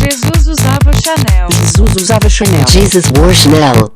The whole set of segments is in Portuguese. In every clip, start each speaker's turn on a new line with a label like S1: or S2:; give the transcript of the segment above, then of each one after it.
S1: Jesus usava Chanel.
S2: Jesus usava Chanel.
S3: Jesus wore Chanel.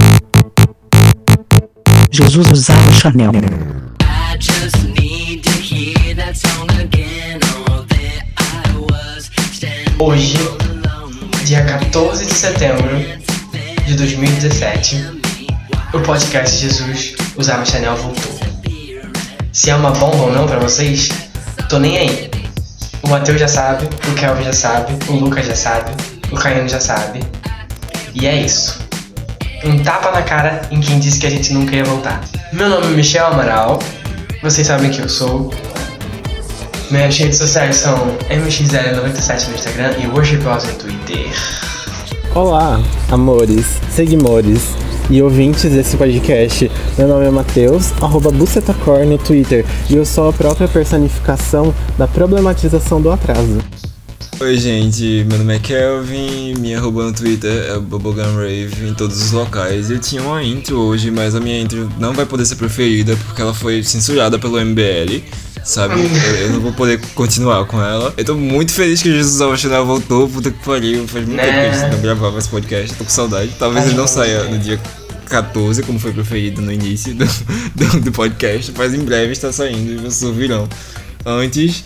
S2: Jesus usava Chanel.
S4: I just need to hear that song again. All that I was standing
S5: Hoje, dia 14 de setembro de 2017, o podcast Jesus usava Chanel voltou. Se é uma bomba ou não pra vocês, tô nem aí. O Matheus já sabe, o Kelvin já sabe, o Lucas já sabe, o Caiano já sabe. E é isso. Um tapa na cara em quem disse que a gente nunca ia voltar. Meu nome é Michel Amaral, vocês sabem que eu sou. Minhas redes sociais são mxl97 no Instagram e worshipos no Twitter.
S6: Olá, amores, seguimores e ouvintes desse podcast. Meu nome é Matheus, @bucetacor no Twitter, e eu sou a própria personificação da problematização do atraso.
S7: Oi gente, meu nome é Kelvin, minha arroba no Twitter é bubblegumrave em todos os locais. Eu tinha uma intro hoje, mas a minha intro não vai poder ser preferida porque ela foi censurada pelo MBL, sabe? Eu não vou poder continuar com ela. Eu tô muito feliz que o Jesus usava Chanel voltou, puta que pariu, faz muito tempo que a gente não gravava esse podcast, tô com saudade. Talvez ele não saia no dia 14, como foi preferido no início do podcast, mas em breve está saindo e vocês ouvirão antes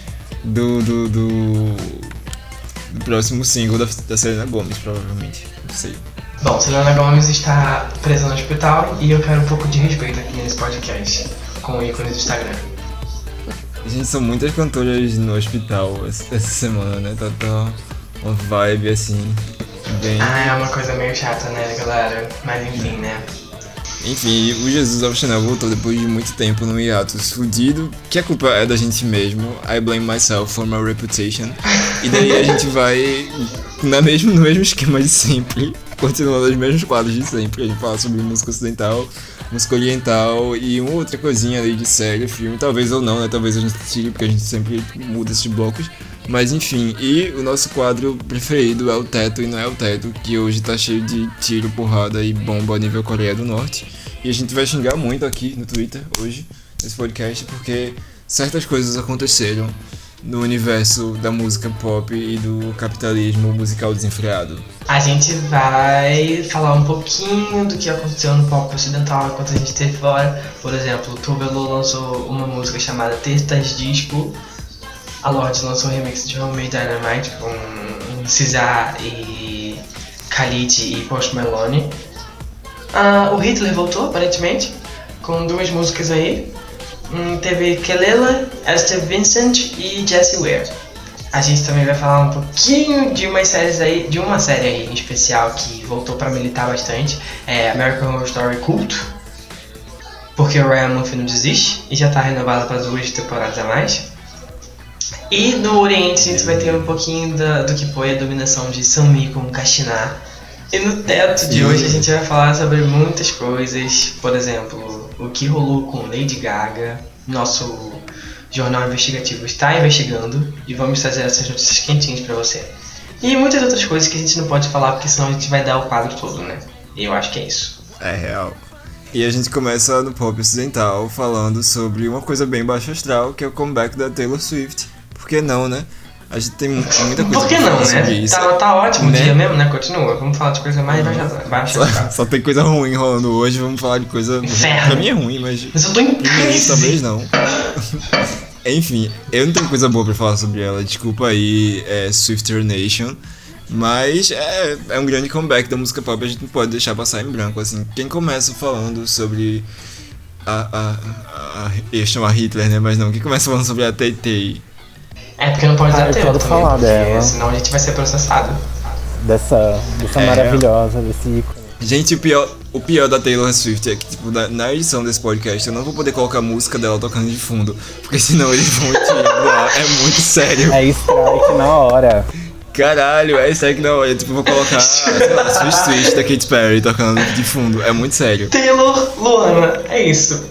S7: do próximo single da Selena Gomez, provavelmente. Não sei.
S5: Bom, Selena Gomez está presa no hospital e eu quero um pouco de respeito aqui nesse podcast com o ícone do Instagram.
S7: Gente, são muitas cantoras no hospital essa semana, né? Tá uma vibe assim, bem...
S5: É uma coisa meio chata, né, galera? Mas enfim, né?
S7: Enfim, o Jesus ao Chanel voltou depois de muito tempo num hiatus fudido, que a culpa é da gente mesmo. I blame myself for my reputation. E daí a gente vai no mesmo esquema de sempre, continuando os mesmos quadros de sempre. A gente fala sobre música ocidental, música oriental e uma outra coisinha ali de série, filme, talvez ou não, né? Talvez a gente tire, porque a gente sempre muda esses blocos. Mas enfim, e o nosso quadro preferido é o Teto e não é o Teto, que hoje tá cheio de tiro, porrada e bomba a nível Coreia do Norte. E a gente vai xingar muito aqui no Twitter hoje, nesse podcast, porque certas coisas aconteceram no universo da música pop e do capitalismo musical desenfreado.
S5: A gente vai falar um pouquinho do que aconteceu no pop ocidental enquanto a gente esteve fora. Por exemplo, o Tubelo lançou uma música chamada Testas Disco. A Lorde lançou um remix de Homemade Dynamite com SZA e Khalid e Post Malone. O Hitler voltou, aparentemente, com duas músicas aí. Teve Kelela, Esther Vincent e Jessie Ware. A gente também vai falar um pouquinho de uma série aí em especial que voltou pra militar bastante. É American Horror Story Culto, porque o Ryan Murphy não desiste e já tá renovada para 2 temporadas a mais. E no Oriente a gente vai ter um pouquinho do que foi a dominação de Sunmi com Kashiná. E no Teto de hoje a gente vai falar sobre muitas coisas, por exemplo, o que rolou com Lady Gaga. Nosso jornal investigativo está investigando e vamos trazer essas notícias quentinhas pra você. E muitas outras coisas que a gente não pode falar porque senão a gente vai dar o quadro todo, né? E eu acho que é isso.
S7: É real. E a gente começa no pop ocidental falando sobre uma coisa bem baixa astral, que é o comeback da Taylor Swift. Por que não, né? A gente tem muita coisa
S5: Por que não, né?
S7: Isso.
S5: Tá ótimo o
S7: né?
S5: dia mesmo, né? Continua. Vamos falar de coisa mais baixa astral.
S7: Só tem coisa ruim rolando hoje, vamos falar de coisa...
S5: Inferno.
S7: Pra mim é ruim, mas
S5: eu tô em crise.
S7: Talvez não. Enfim, eu não tenho coisa boa pra falar sobre ela, desculpa aí, Swifter Nation. Mas é um grande comeback da música pop, a gente não pode deixar passar em branco, assim. Quem começa falando sobre eu ia chamar Hitler, né? Mas não, quem começa falando sobre a Tay-Tay?
S5: É porque não pode dar tempo também,
S6: falar dela.
S5: senão a gente vai ser processado.
S6: Dessa maravilhosa, desse ícone.
S7: Gente, o pior da Taylor Swift é que, tipo, na edição desse podcast eu não vou poder colocar a música dela tocando de fundo, porque senão eles vão tirar. É muito sério.
S6: É strike na hora.
S7: Caralho, é strike na hora. Tipo, vou colocar a Switch da Katy Perry tocando de fundo. É muito sério.
S5: Taylor, Luana, é isso.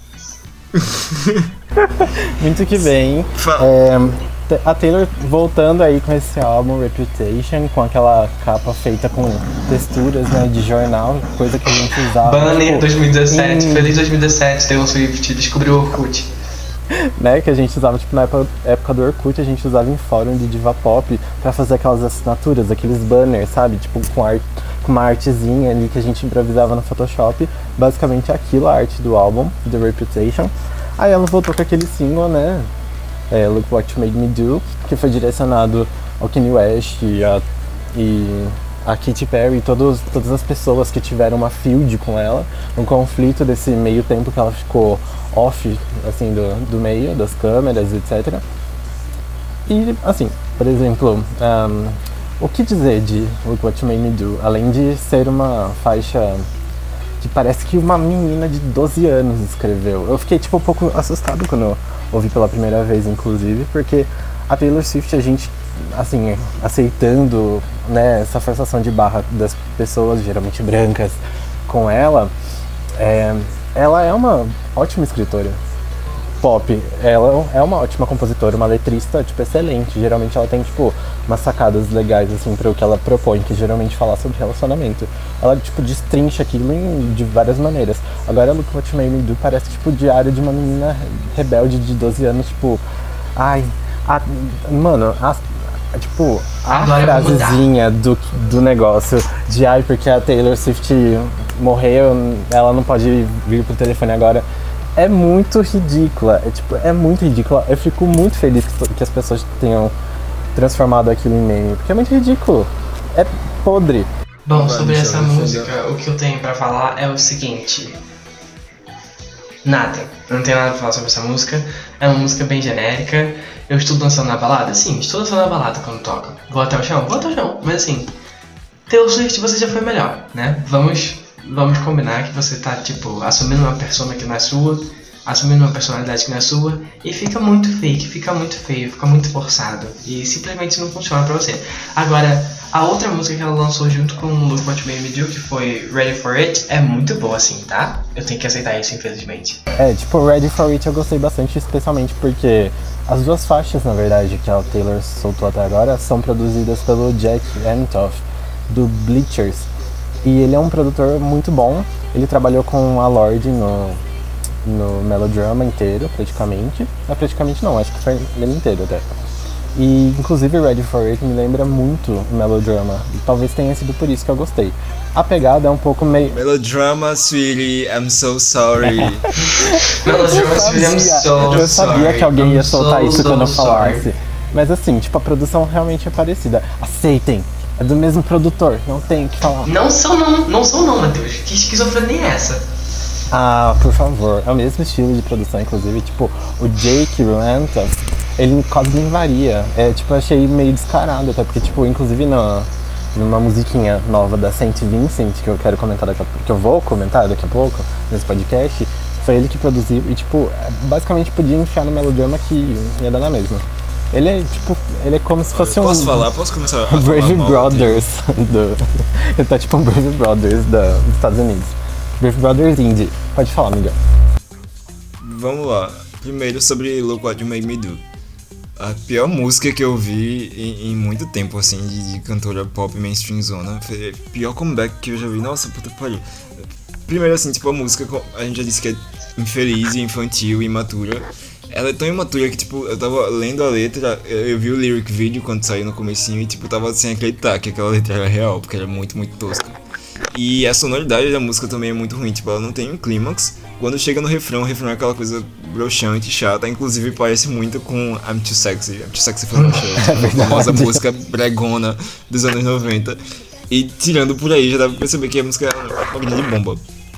S6: Muito que bem. A Taylor voltando aí com esse álbum Reputation, com aquela capa feita com texturas, né, de jornal, coisa que a gente usava.
S5: Banner 2017, feliz 2017, Taylor Swift descobriu o Orkut.
S6: né, que a gente usava, tipo, na época do Orkut, a gente usava em fórum de diva pop pra fazer aquelas assinaturas, aqueles banners, sabe? Tipo, com uma artezinha ali que a gente improvisava no Photoshop. Basicamente aquilo, a arte do álbum, The Reputation. Aí ela voltou com aquele single, né, Look What You Made Me Do, que foi direcionado ao Kanye West e a Katy Perry e todas as pessoas que tiveram uma feud com ela, um conflito desse meio tempo que ela ficou off, assim, do meio, das câmeras, etc. E, assim, por exemplo, o que dizer de Look What You Made Me Do, além de ser uma faixa que parece que uma menina de 12 anos escreveu. Eu fiquei, tipo, um pouco assustado quando eu ouvi pela primeira vez, inclusive, porque a Taylor Swift, a gente, assim, aceitando, né, essa forçação de barra das pessoas, geralmente brancas, com ela é uma ótima escritora pop. Ela é uma ótima compositora, uma letrista, tipo, excelente. Geralmente ela tem, tipo, umas sacadas legais, assim, para o que ela propõe, que geralmente fala sobre relacionamento. Ela, tipo, destrincha aquilo de várias maneiras. Agora, Look What You Made Me Do parece, tipo, o diário de uma menina rebelde de 12 anos, tipo... Ai... tipo, a frasezinha do negócio de ai, porque a Taylor Swift morreu, ela não pode vir pro telefone agora, é muito ridícula. É muito ridícula. Eu fico muito feliz que as pessoas tenham transformado aquilo em meme, porque é muito ridículo. É podre.
S5: Bom, sobre essa música, o que eu tenho pra falar é o seguinte. Nada. Eu não tenho nada pra falar sobre essa música. É uma música bem genérica. Eu estou dançando na balada? Sim, estou dançando na balada quando toca. Vou até o chão? Vou até o chão. Mas assim, Taylor Swift, você já foi melhor, né? Vamos combinar que você tá, tipo, assumindo uma persona que não é sua, assumindo uma personalidade que não é sua, e fica muito fake, fica muito feio, fica muito forçado. E simplesmente não funciona pra você. Agora, a outra música que ela lançou junto com o Look What You Made Me Do, que foi Ready For It, é muito boa, assim, tá? Eu tenho que aceitar isso, infelizmente.
S6: Tipo, Ready For It eu gostei bastante, especialmente porque as duas faixas, na verdade, que a Taylor soltou até agora, são produzidas pelo Jack Antonoff, do Bleachers. E ele é um produtor muito bom. Ele trabalhou com a Lorde no Melodrama inteiro, praticamente. Não, praticamente não, acho que foi ele inteiro até. E, inclusive, Ready For It me lembra muito o Melodrama. E talvez tenha sido por isso que eu gostei. A pegada é um pouco meio...
S7: Melodrama, sweetie, I'm so sorry.
S5: Melodrama, sweetie, I'm so sorry.
S6: Eu sabia que alguém ia soltar isso quando eu falasse. Mas assim, tipo, a produção realmente é parecida. Aceitem! É do mesmo produtor, não tem o que falar.
S5: Não são não, Matheus. Que esquizofrenia é essa?
S6: Ah, por favor. É o mesmo estilo de produção, inclusive. Tipo, o Jake Antonoff, ele quase nem varia. Tipo, eu achei meio descarado, até porque, tipo, inclusive numa musiquinha nova da Saint Vincent, que eu quero comentar que eu vou comentar daqui a pouco, nesse podcast, foi ele que produziu e, tipo, basicamente podia enfiar no Melodrama que ia dar na mesma. Ele é como se fosse
S7: Posso começar a falar
S6: Brave
S7: mal
S6: Brothers ele tá tipo um Brave Brothers dos Estados Unidos. Brave Brothers Indie. Pode falar, Miguel.
S7: Vamos lá. Primeiro sobre Look What You Made Me Do. A pior música que eu vi em muito tempo, assim, de cantora pop mainstream zona. Foi o pior comeback que eu já vi. Nossa, puta que pariu. Primeiro, assim, tipo, a música, a gente já disse que é infeliz, infantil, imatura. Ela é tão imatura que, tipo, eu tava lendo a letra, eu vi o lyric video quando saiu no comecinho e, tipo, tava sem acreditar que aquela letra era real, porque era muito, muito tosca. E a sonoridade da música também é muito ruim, tipo, ela não tem um clímax. Quando chega no refrão, o refrão é aquela coisa broxante, chata, inclusive parece muito com I'm Too Sexy. I'm Too Sexy foi uma famosa música bregona dos anos 90. E tirando por aí, já dá pra perceber que a música é uma grande bomba.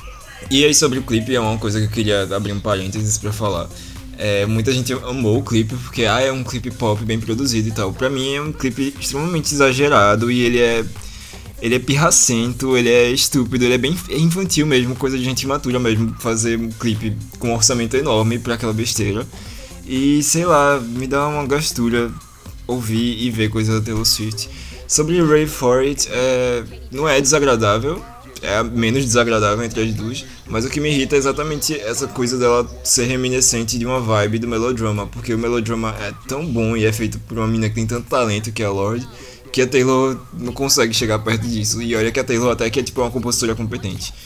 S7: E aí sobre o clipe, é uma coisa que eu queria abrir um parênteses pra falar. Muita gente amou o clipe porque é um clipe pop bem produzido e tal. Pra mim é um clipe extremamente exagerado e ele é pirracento, ele é estúpido, ele é bem infantil mesmo, coisa de gente imatura mesmo, fazer um clipe com um orçamento enorme pra aquela besteira. E sei lá, me dá uma gastura ouvir e ver coisa da Taylor Swift. Sobre Ready For It, não é desagradável, é a menos desagradável entre as duas, mas o que me irrita é exatamente essa coisa dela ser reminiscente de uma vibe do Melodrama, porque o Melodrama é tão bom e é feito por uma mina que tem tanto talento, que é a Lorde, que a Taylor não consegue chegar perto disso. E olha que a Taylor até que é tipo uma compositora competente.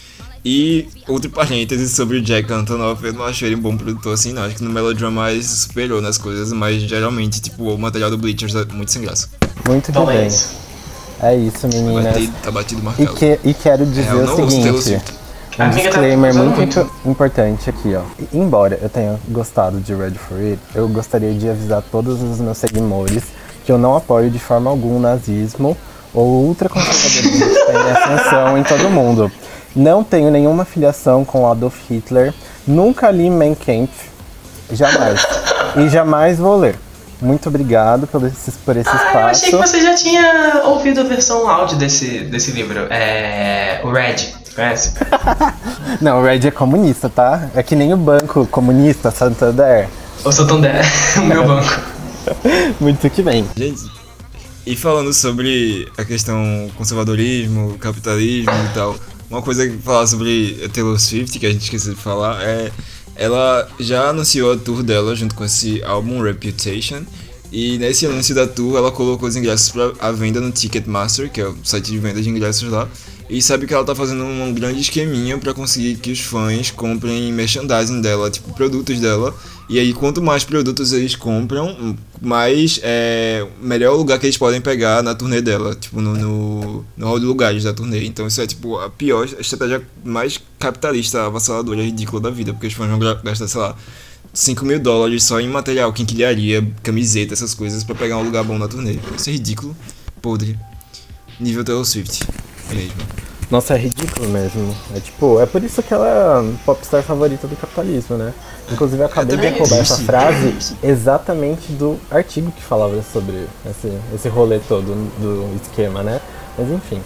S7: E outro parêntese sobre o Jack Antonoff, eu não acho ele um bom produtor assim, não. Acho que no Melodrama ele se superou nas coisas, mas geralmente, tipo, o material do Bleachers é muito sem graça.
S6: Muito que
S5: Então é
S6: bem.
S5: isso.
S6: É isso, meninas.
S7: Tá batido o
S6: E,
S7: martelo.
S6: e quero dizer
S7: eu
S6: o
S7: não ouço Taylor
S6: seguinte.
S7: Swift.
S6: Um
S5: Amiga, tá
S6: disclaimer
S5: usando
S6: muito importante aqui, ó. Embora eu tenha gostado de Ready for It, eu gostaria de avisar todos os meus seguidores que eu não apoio de forma alguma o nazismo ou ultraconservadorismo que tem ascensão em todo mundo. Não tenho nenhuma filiação com Adolf Hitler, nunca li Mein Kampf, jamais. E jamais vou ler. Muito obrigado por esse espaço.
S5: Eu achei que você já tinha ouvido a versão áudio desse livro. O Red, conhece?
S6: Não, o Red é comunista, tá? É que nem o banco comunista, Santander.
S5: O Santander, o meu banco.
S6: Muito que bem.
S7: Gente, e falando sobre a questão conservadorismo, capitalismo e tal, uma coisa que falar sobre a Taylor Swift, que a gente esqueceu de falar, é... Ela já anunciou a tour dela junto com esse álbum Reputation. E nesse anúncio da tour ela colocou os ingressos à venda no Ticketmaster, que é o site de venda de ingressos lá. E sabe que ela tá fazendo um grande esqueminha pra conseguir que os fãs comprem merchandising dela, tipo produtos dela. E aí quanto mais produtos eles compram, mais melhor lugar que eles podem pegar na turnê dela, tipo no hall de lugares da turnê. Então isso é tipo a pior estratégia mais capitalista, avassaladora, ridícula da vida, porque os fãs vão gastar, sei lá, $5.000 só em material, quinquilharia, camiseta, essas coisas pra pegar um lugar bom na turnê. Isso é ridículo, podre, nível Taylor Swift mesmo.
S6: Nossa, é ridículo mesmo. É tipo, é por isso que ela é a popstar favorita do capitalismo, né? Inclusive eu acabei de roubar essa frase exatamente do artigo que falava sobre esse rolê todo do esquema, né? Mas enfim.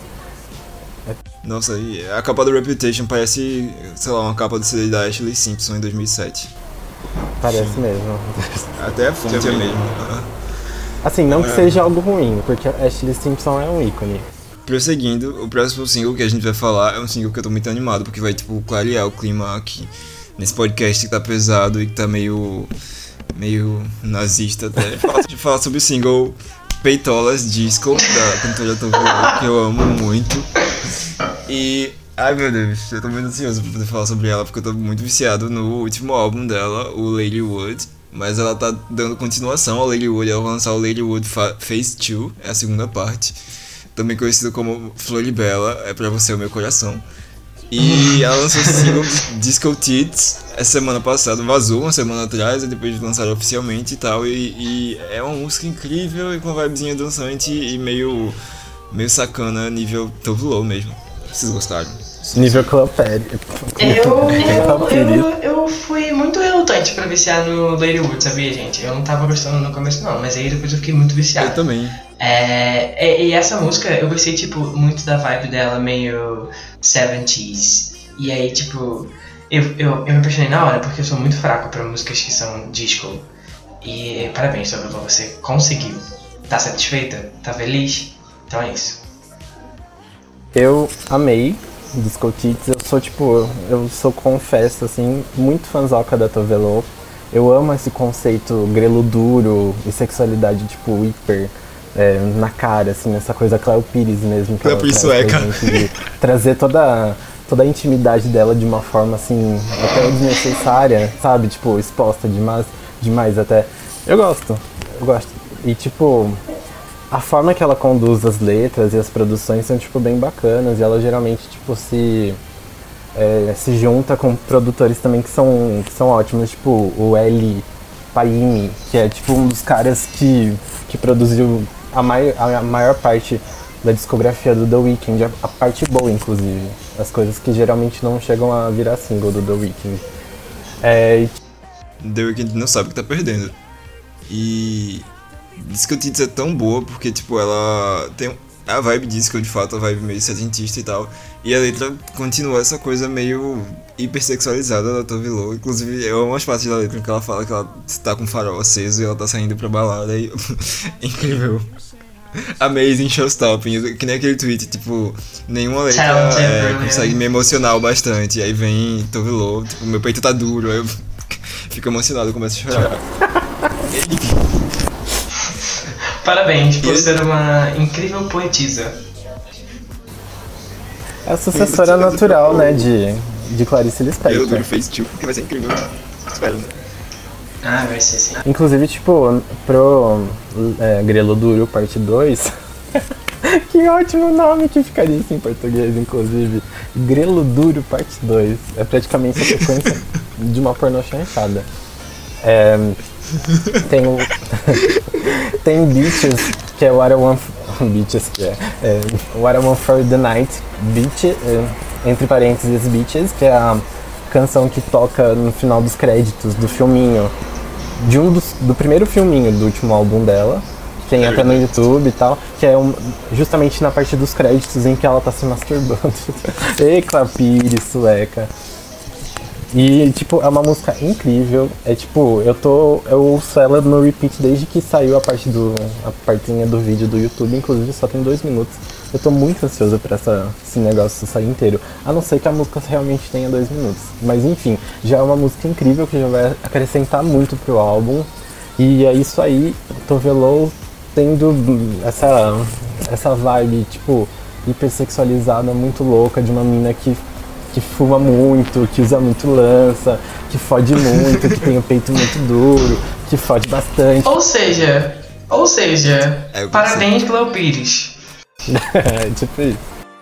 S7: Nossa, e a capa do Reputation parece, sei lá, uma capa do CD da Ashley Simpson em 2007.
S6: Parece mesmo.
S7: Até a fonte é mesmo.
S6: Assim, não que seja algo ruim, porque Ashley Simpson é um ícone.
S7: Prosseguindo, o próximo single que a gente vai falar é um single que eu tô muito animado, porque vai, tipo, clarear o clima aqui nesse podcast que tá pesado e que tá meio nazista até. Falar sobre o single Peitolas Disco, da cantora Tovelo, que eu amo muito. E, ai meu Deus, eu tô muito ansioso pra poder falar sobre ela, porque eu tô muito viciado no último álbum dela, o Ladywood. Mas ela tá dando continuação ao Ladywood, ela vai lançar o Ladywood Phase 2, é a segunda parte. Também conhecido como Floribela, é pra você o meu coração. E ela lançou esse single Disco Tits essa semana passada, vazou uma semana atrás, e depois de lançar oficialmente e tal. E é uma música incrível e com uma vibezinha dançante e meio sacana, nível Tove Lo mesmo. Vocês gostaram?
S6: Nível Club Perry.
S5: Eu fui muito relutante pra viciar no Ladywood, sabia, gente? Eu não tava gostando no começo não, mas aí depois eu fiquei muito viciado.
S7: Eu também.
S5: E essa música, eu gostei, tipo, muito da vibe dela, meio 70s. E aí, tipo, eu me apaixonei na hora, porque eu sou muito fraco pra músicas que são disco. E parabéns, Tovelo, você conseguiu. Tá satisfeita? Tá feliz? Então é isso.
S6: Eu amei Disco Tits, eu sou, confesso, assim, muito fãzoca da Tovelo. Eu amo esse conceito grelo duro e sexualidade, tipo, hiper na cara, assim, essa coisa Cléo Pires mesmo. Que
S7: Cléo Pires sueca.
S6: De trazer toda a intimidade dela de uma forma, assim, até desnecessária, sabe? Tipo, exposta demais até. Eu gosto. E, tipo, a forma que ela conduz as letras e as produções são, tipo, bem bacanas. E ela geralmente, tipo, se junta com produtores também que são ótimos. Tipo, o Eli Paimi, que é, tipo, um dos caras que produziu a maior parte da discografia do The Weeknd. A parte boa, inclusive. As coisas que geralmente não chegam a virar single do The Weeknd.
S7: The Weeknd não sabe o que tá perdendo. E Disco Tits é tão boa porque, tipo, ela tem a vibe disco, de fato, a vibe meio setentista e tal. E a letra continua essa coisa meio hipersexualizada da Tove Lo. Inclusive, eu amo as partes da letra que ela fala que ela tá com o farol aceso e ela tá saindo pra balada. E incrível. Amazing showstopping, que nem aquele tweet, tipo, nenhuma letra consegue me emocionar o bastante. Aí vem Tove Lo, tipo, meu peito tá duro, aí eu fico emocionado e começo a chorar.
S5: Parabéns por ser uma incrível poetisa.
S6: É a sucessora natural, né, de Clarice
S7: Eu
S6: Lispector.
S7: fez tipo, que vai ser incrível. Espero, né?
S5: Ah, vai ser sim.
S6: Inclusive, tipo, pro Grelo Duro Parte 2, que ótimo nome que ficaria isso em português, inclusive. Grelo Duro Parte 2. É praticamente a sequência de uma pornô chanchada. Tem o... tem Beaches, que é What I Want... Beaches, que What I Want For The Night. Beach, entre parênteses, Beaches, que é a canção que toca no final dos créditos do filminho. Do primeiro filminho do último álbum dela. Que tem até no YouTube e tal. Que é justamente na parte dos créditos em que ela tá se masturbando. Ei, Clapire, sueca. E, tipo, é uma música incrível. É tipo, eu ouço ela no repeat desde que saiu a partinha do vídeo do YouTube. Inclusive só tem 2 minutos. Eu tô muito ansioso pra esse negócio sair inteiro. A não ser que a música realmente tenha 2 minutos. Mas enfim, já é uma música incrível que já vai acrescentar muito pro álbum. E é isso aí, Tovelo tendo essa vibe, tipo, hipersexualizada, muito louca, de uma mina que fuma muito, que usa muito lança, que fode muito, que tem o peito muito duro, que fode bastante.
S5: Ou seja, parabéns, Cléo Pires.
S6: Tipo isso.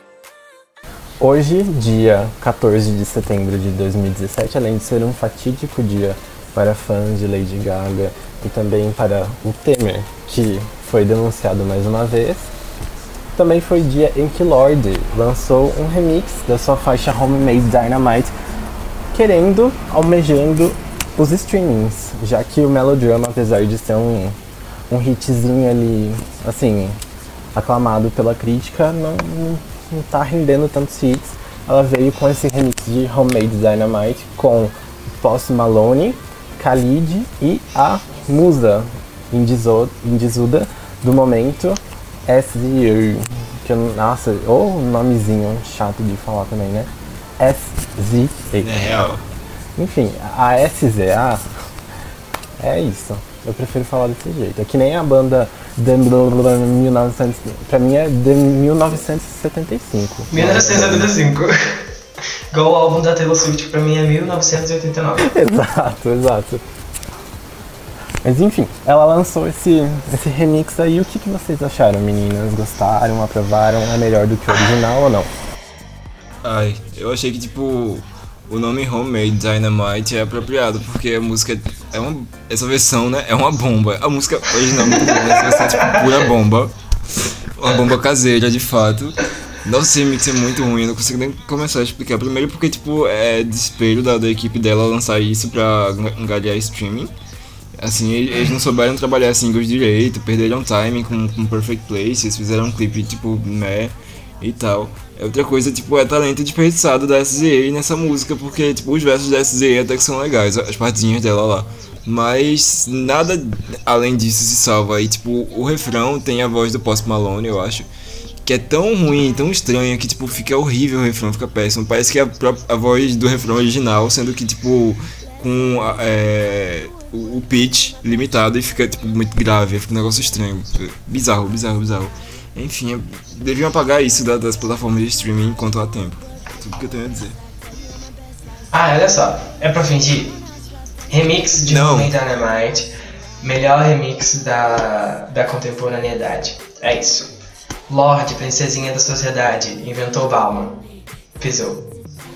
S6: Hoje, dia 14 de setembro de 2017, além de ser um fatídico dia para fãs de Lady Gaga e também para o Temer, que foi denunciado mais uma vez, também foi dia em que Lorde lançou um remix da sua faixa Homemade Dynamite, almejando os streamings, já que o Melodrama, apesar de ser um hitzinho ali, assim, aclamado pela crítica, não tá rendendo tantos hits. Ela veio com esse remix de Homemade Dynamite com Post Malone, Khalid e a musa indisuda do momento, SZA, que nossa, nomezinho chato de falar também, né? SZA.
S7: É real.
S6: Enfim, a SZA é isso. Eu prefiro falar desse jeito. É que nem a banda The 1900, pra mim é The 1975.
S5: 1975. Igual o álbum da Taylor Swift, que pra mim é 1989.
S6: Exato. Mas enfim, ela lançou esse remix aí. O que vocês acharam, meninas? Gostaram, aprovaram? É melhor do que o original ou não?
S7: Ai, eu achei que, tipo, o nome Homemade Dynamite é apropriado, porque a música essa versão, né, é uma bomba. A música original é muito boa, essa versão é tipo pura bomba. Uma bomba caseira, de fato. Nossa, esse remix é muito ruim, eu não consigo nem começar a explicar. Primeiro porque, tipo, é desespero da equipe dela lançar isso pra angariar streaming. Assim, eles não souberam trabalhar singles direito, perderam timing com Perfect Places, fizeram um clipe, tipo, meh e tal. Outra coisa, tipo, é talento desperdiçado da SZA nessa música, porque, tipo, os versos da SZA até que são legais, as partezinhas dela lá. Mas nada além disso se salva. E, tipo, o refrão tem a voz do Post Malone, eu acho, que é tão ruim, tão estranha, que, tipo, fica horrível o refrão, fica péssimo. Parece que é a voz do refrão original, sendo que, tipo, com o pitch limitado e fica, tipo, muito grave, fica um negócio estranho, bizarro. Enfim, deviam apagar isso das plataformas de streaming enquanto há tempo. Tudo que eu tenho a dizer.
S5: Ah, olha só, é pra fingir. Remix de Homemade Dynamite, melhor remix da contemporaneidade. É isso. Lorde, princesinha da sociedade, inventou Bauman. Pisou.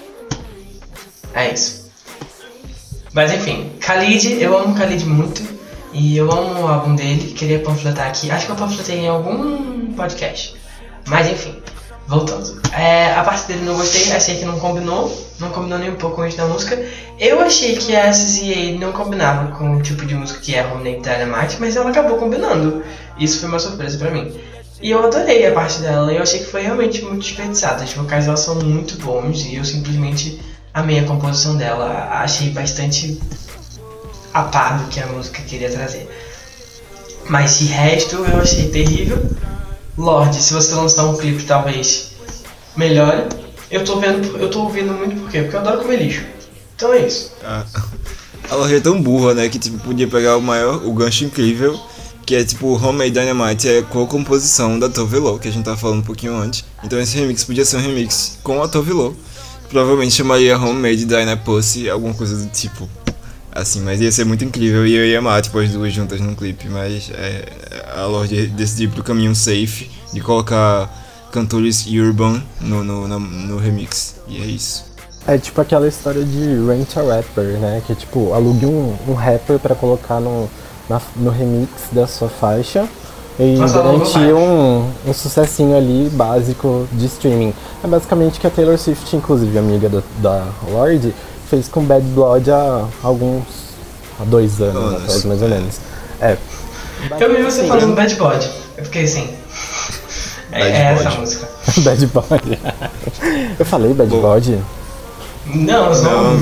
S5: É isso. Mas enfim, Khalid, eu amo Khalid muito. E eu amo o álbum dele, queria panfletar aqui. Acho que eu panfletei em algum podcast. Mas enfim, voltando. A parte dele não gostei, achei que não combinou nem um pouco com o da música. Eu achei que a SZA não combinava com o tipo de música que é Homemade Dynamite, mas ela acabou combinando. Isso foi uma surpresa pra mim. E eu adorei a parte dela, eu achei que foi realmente muito desperdiçada. Os vocais dela são muito bons e eu simplesmente amei a composição dela. Achei bastante a par do que a música queria trazer. Mas de resto eu achei terrível. Lorde, se você lançar um clipe talvez melhore. Eu tô ouvindo muito por quê? Porque eu adoro comer lixo. Então é isso.
S7: A Lorde é tão burra, né, que tipo, podia pegar o gancho incrível, que é tipo Homemade Dynamite, é co-composição da Tove Lo, que a gente tava falando um pouquinho antes. Então esse remix podia ser um remix com a Tove Lo. Provavelmente chamaria Homemade Dynamite Pussy, alguma coisa do tipo. Assim, mas ia ser muito incrível e eu ia amar, tipo, as duas juntas num clipe. Mas a Lorde decidiu ir pro caminho safe de colocar cantores urban no remix. E é isso.
S6: É tipo aquela história de Rent a Rapper, né? Que é tipo, alugue um rapper pra colocar no remix da sua faixa e garantir um sucessinho ali básico de streaming. É basicamente o que a Taylor Swift, inclusive amiga da Lorde, fez com Bad Blood há 2 anos atrás, mais ou menos.
S5: Eu vi você falando Bad Blood, eu fiquei assim. É essa a música.
S6: Bad Blood. Eu falei Bad Blood?
S5: Não.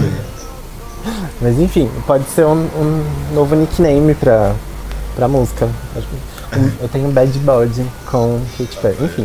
S6: Mas enfim, pode ser um novo nickname pra música. Eu tenho Bad Blood com Katy Perry. Enfim.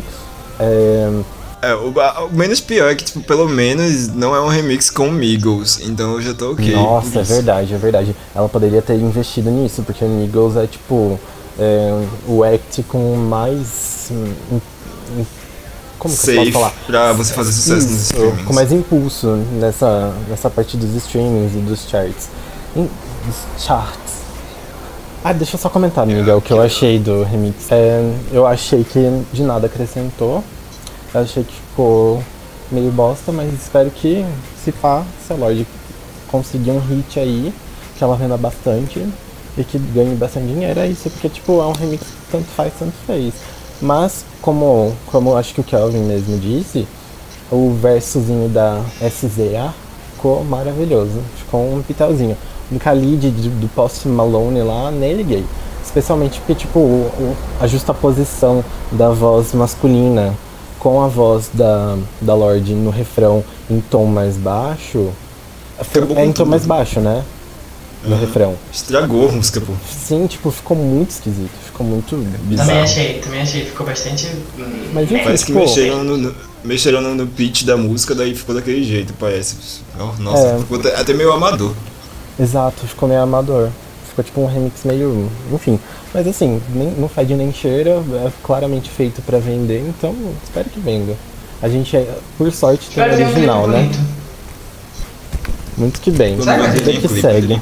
S7: O menos pior é que, tipo, pelo menos não é um remix com Migos, então eu já tô ok.
S6: Nossa, é verdade. Ela poderia ter investido nisso, porque o Migos é tipo o act com mais. Como que eu posso falar?
S7: Pra você fazer sucesso nos streamings.
S6: Com mais impulso nessa parte dos streamings e dos charts. Dos charts. Deixa eu só comentar, amiga, o que eu achei do remix. Eu achei que de nada acrescentou. Eu achei que ficou meio bosta, mas espero que, se a Lorde conseguir um hit aí, que ela venda bastante e que ganhe bastante dinheiro, é isso, porque tipo, é um remix que tanto faz, tanto fez. Mas, como acho que o Kelvin mesmo disse, o versozinho da SZA ficou maravilhoso, ficou um pitelzinho. Do Khalid, do Post Malone lá, nem liguei. Especialmente porque tipo, a justaposição da voz masculina com a voz da Lorde no refrão em tom mais baixo. Em tom mais baixo, né? No refrão.
S7: Estragou a música, pô.
S6: Sim, tipo, ficou muito esquisito. Ficou muito bizarro.
S5: Também achei, ficou bastante.
S6: Mas enfim,
S7: parece que mexeram no pitch da música, daí ficou daquele jeito, parece. Nossa, ficou até meio amador.
S6: Exato, ficou meio amador. Ficou tipo um remix meio. Enfim. Mas assim, não fede nem cheira, é claramente feito pra vender, então espero que venda. A gente, por sorte, tem o original, né? Muito que bem. A vida que segue.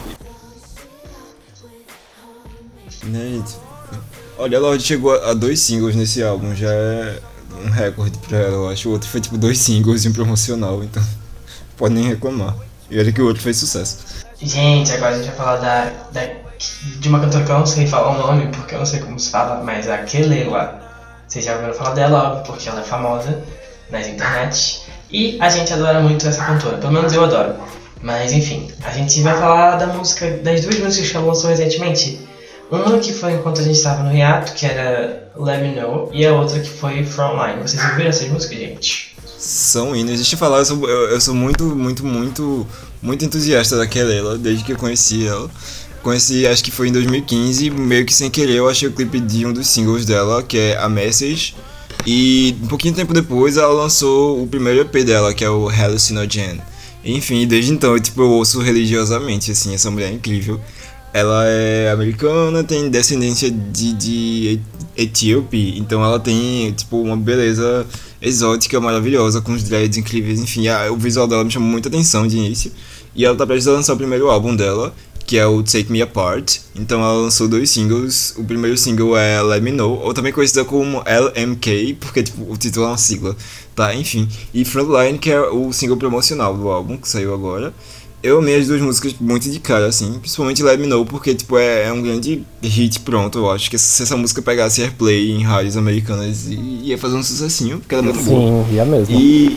S7: Olha, a Lorde chegou a 2 singles nesse álbum, já é um recorde pra ela, eu acho. O outro foi tipo 2 singles e um promocional, então pode nem reclamar. E olha que o outro fez sucesso.
S5: Gente, agora a gente vai falar de uma cantora que eu não sei falar o nome, porque eu não sei como se fala, mas a Kelela. Vocês já ouviram falar dela, óbvio, porque ela é famosa nas internet. E a gente adora muito essa cantora, pelo menos eu adoro. Mas enfim, a gente vai falar das 2 músicas que ela lançou recentemente. Uma que foi enquanto a gente estava no hiato, que era Let Me Know, e a outra que foi Frontline. Vocês ouviram essas músicas, gente?
S7: São hinos. Deixa eu falar, eu sou muito entusiasta da Kelela, desde que eu conheci ela. Conheci, acho que foi em 2015, meio que sem querer eu achei o clipe de um dos singles dela, que é A Message. E um pouquinho tempo depois ela lançou o primeiro EP dela, que é o Hallucinogen. Enfim, desde então eu ouço religiosamente, assim, essa mulher é incrível. Ela é americana, tem descendência de etíope, então ela tem tipo uma beleza exótica maravilhosa, com os dreads incríveis, enfim, o visual dela me chamou muita atenção de início. E ela tá prestes a lançar o primeiro álbum dela, que é o Take Me Apart. Então ela lançou 2 singles, o primeiro single é Let Me Know, ou também conhecida como LMK, porque tipo, o título é uma sigla, tá, enfim. E Frontline, que é o single promocional do álbum, que saiu agora. Eu amei as 2 músicas muito de cara, assim, principalmente Let Me Know, porque tipo, é um grande hit pronto. Eu acho que se essa música pegasse airplay em rádios americanas ia fazer um sucessinho, porque ela é muito boa.
S6: Sim, ia mesmo.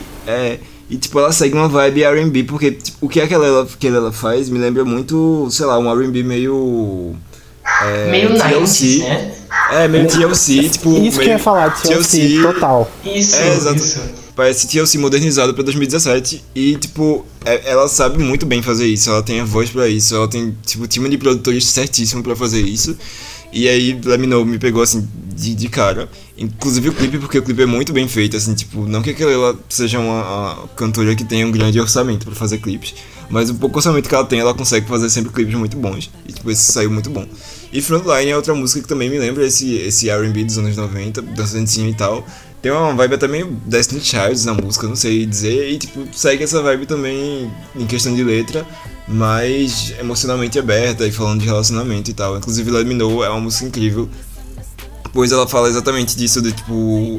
S7: E tipo, ela segue uma vibe R&B, porque tipo, o que ela faz me lembra muito, sei lá, um R&B meio...
S5: meio
S7: TLC,
S5: 90s, né?
S7: Meio TLC, tipo...
S6: Isso que eu ia falar, TLC total.
S5: Isso.
S7: Parece TLC modernizado pra 2017 e, tipo, ela sabe muito bem fazer isso, ela tem a voz pra isso, ela tem, tipo, time de produtores certíssimo pra fazer isso. E aí, Let Me Know me pegou, assim, de cara. Inclusive o clipe, porque o clipe é muito bem feito, assim, tipo, não que ela seja uma cantora que tenha um grande orçamento pra fazer clipes, mas o pouco orçamento que ela tem, ela consegue fazer sempre clipes muito bons. E tipo, esse saiu muito bom. E Frontline é outra música que também me lembra esse R&B dos anos 90, dançantezinho e tal. Tem uma vibe até meio Destiny Child na música, não sei dizer, e tipo, segue essa vibe também em questão de letra, mas emocionalmente aberta e falando de relacionamento e tal. Inclusive Let Me Know é uma música incrível, pois ela fala exatamente disso, de tipo,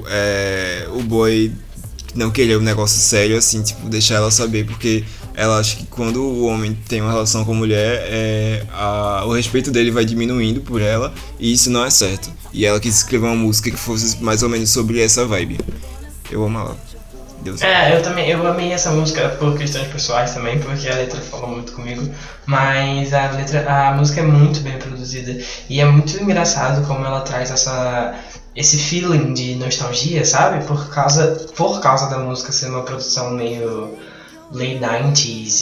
S7: o boy não querer um negócio sério, assim, tipo, deixar ela saber, porque ela acha que quando o homem tem uma relação com a mulher, o respeito dele vai diminuindo por ela, e isso não é certo. E ela quis escrever uma música que fosse mais ou menos sobre essa vibe. Eu amo ela. Deus.
S5: Eu amei essa música por questões pessoais também, porque a letra fala muito comigo, mas a música é muito bem produzida, e é muito engraçado como ela traz esse feeling de nostalgia, sabe? Por causa da música ser uma produção meio late 90s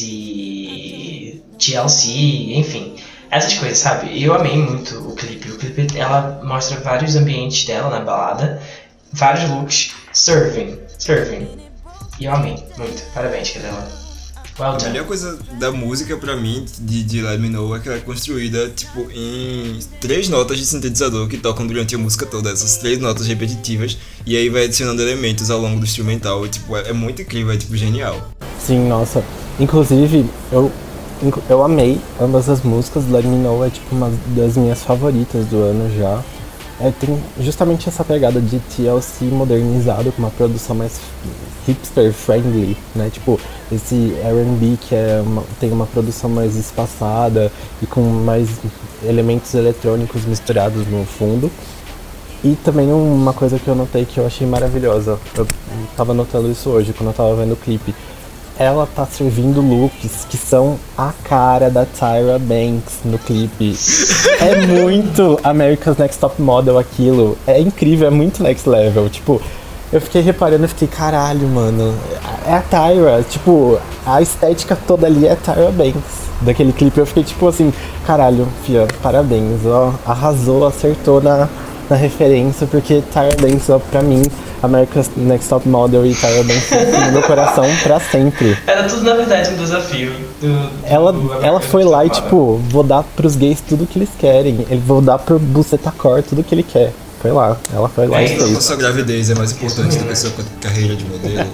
S5: e TLC, enfim, essas coisas, sabe? Eu amei muito o clipe. O clipe, ela mostra vários ambientes dela na balada, vários looks, serving. E eu amei muito. Parabéns, Cadela. Well
S7: A
S5: done.
S7: melhor coisa da música pra mim, de Let Me Know, é que ela é construída, tipo, em 3 notas de sintetizador que tocam durante a música toda, essas 3 notas repetitivas, e aí vai adicionando elementos ao longo do instrumental, e tipo, é muito incrível, é tipo, genial.
S6: Sim, nossa. Inclusive, eu amei ambas as músicas. Let Me Know é tipo uma das minhas favoritas do ano já. Tem justamente essa pegada de TLC modernizado, com uma produção mais hipster-friendly, né? Tipo, esse R&B que tem uma produção mais espaçada e com mais elementos eletrônicos misturados no fundo. E também uma coisa que eu notei que eu achei maravilhosa, eu tava notando isso hoje quando eu tava vendo o clipe. Ela tá servindo looks que são a cara da Tyra Banks no clipe. É muito America's Next Top Model aquilo. É incrível, é muito next level. Tipo, eu fiquei reparando e fiquei, caralho, mano. É a Tyra. Tipo, a estética toda ali é Tyra Banks. Daquele clipe eu fiquei tipo assim, caralho, fia, parabéns. Ó, arrasou, acertou na referência, porque Tyra Banks, ó, pra mim, America's Next Top Model e Tyra Banks no meu coração pra sempre.
S5: Era tudo, na verdade, um desafio.
S6: Ela foi lá e tipo, vou dar pros gays tudo que eles querem. Vou dar pro Bucetacor tudo que ele quer. Foi lá, ela foi lá e
S7: A
S6: fez.
S7: sua gravidez é mais importante do que a sua carreira de modelo.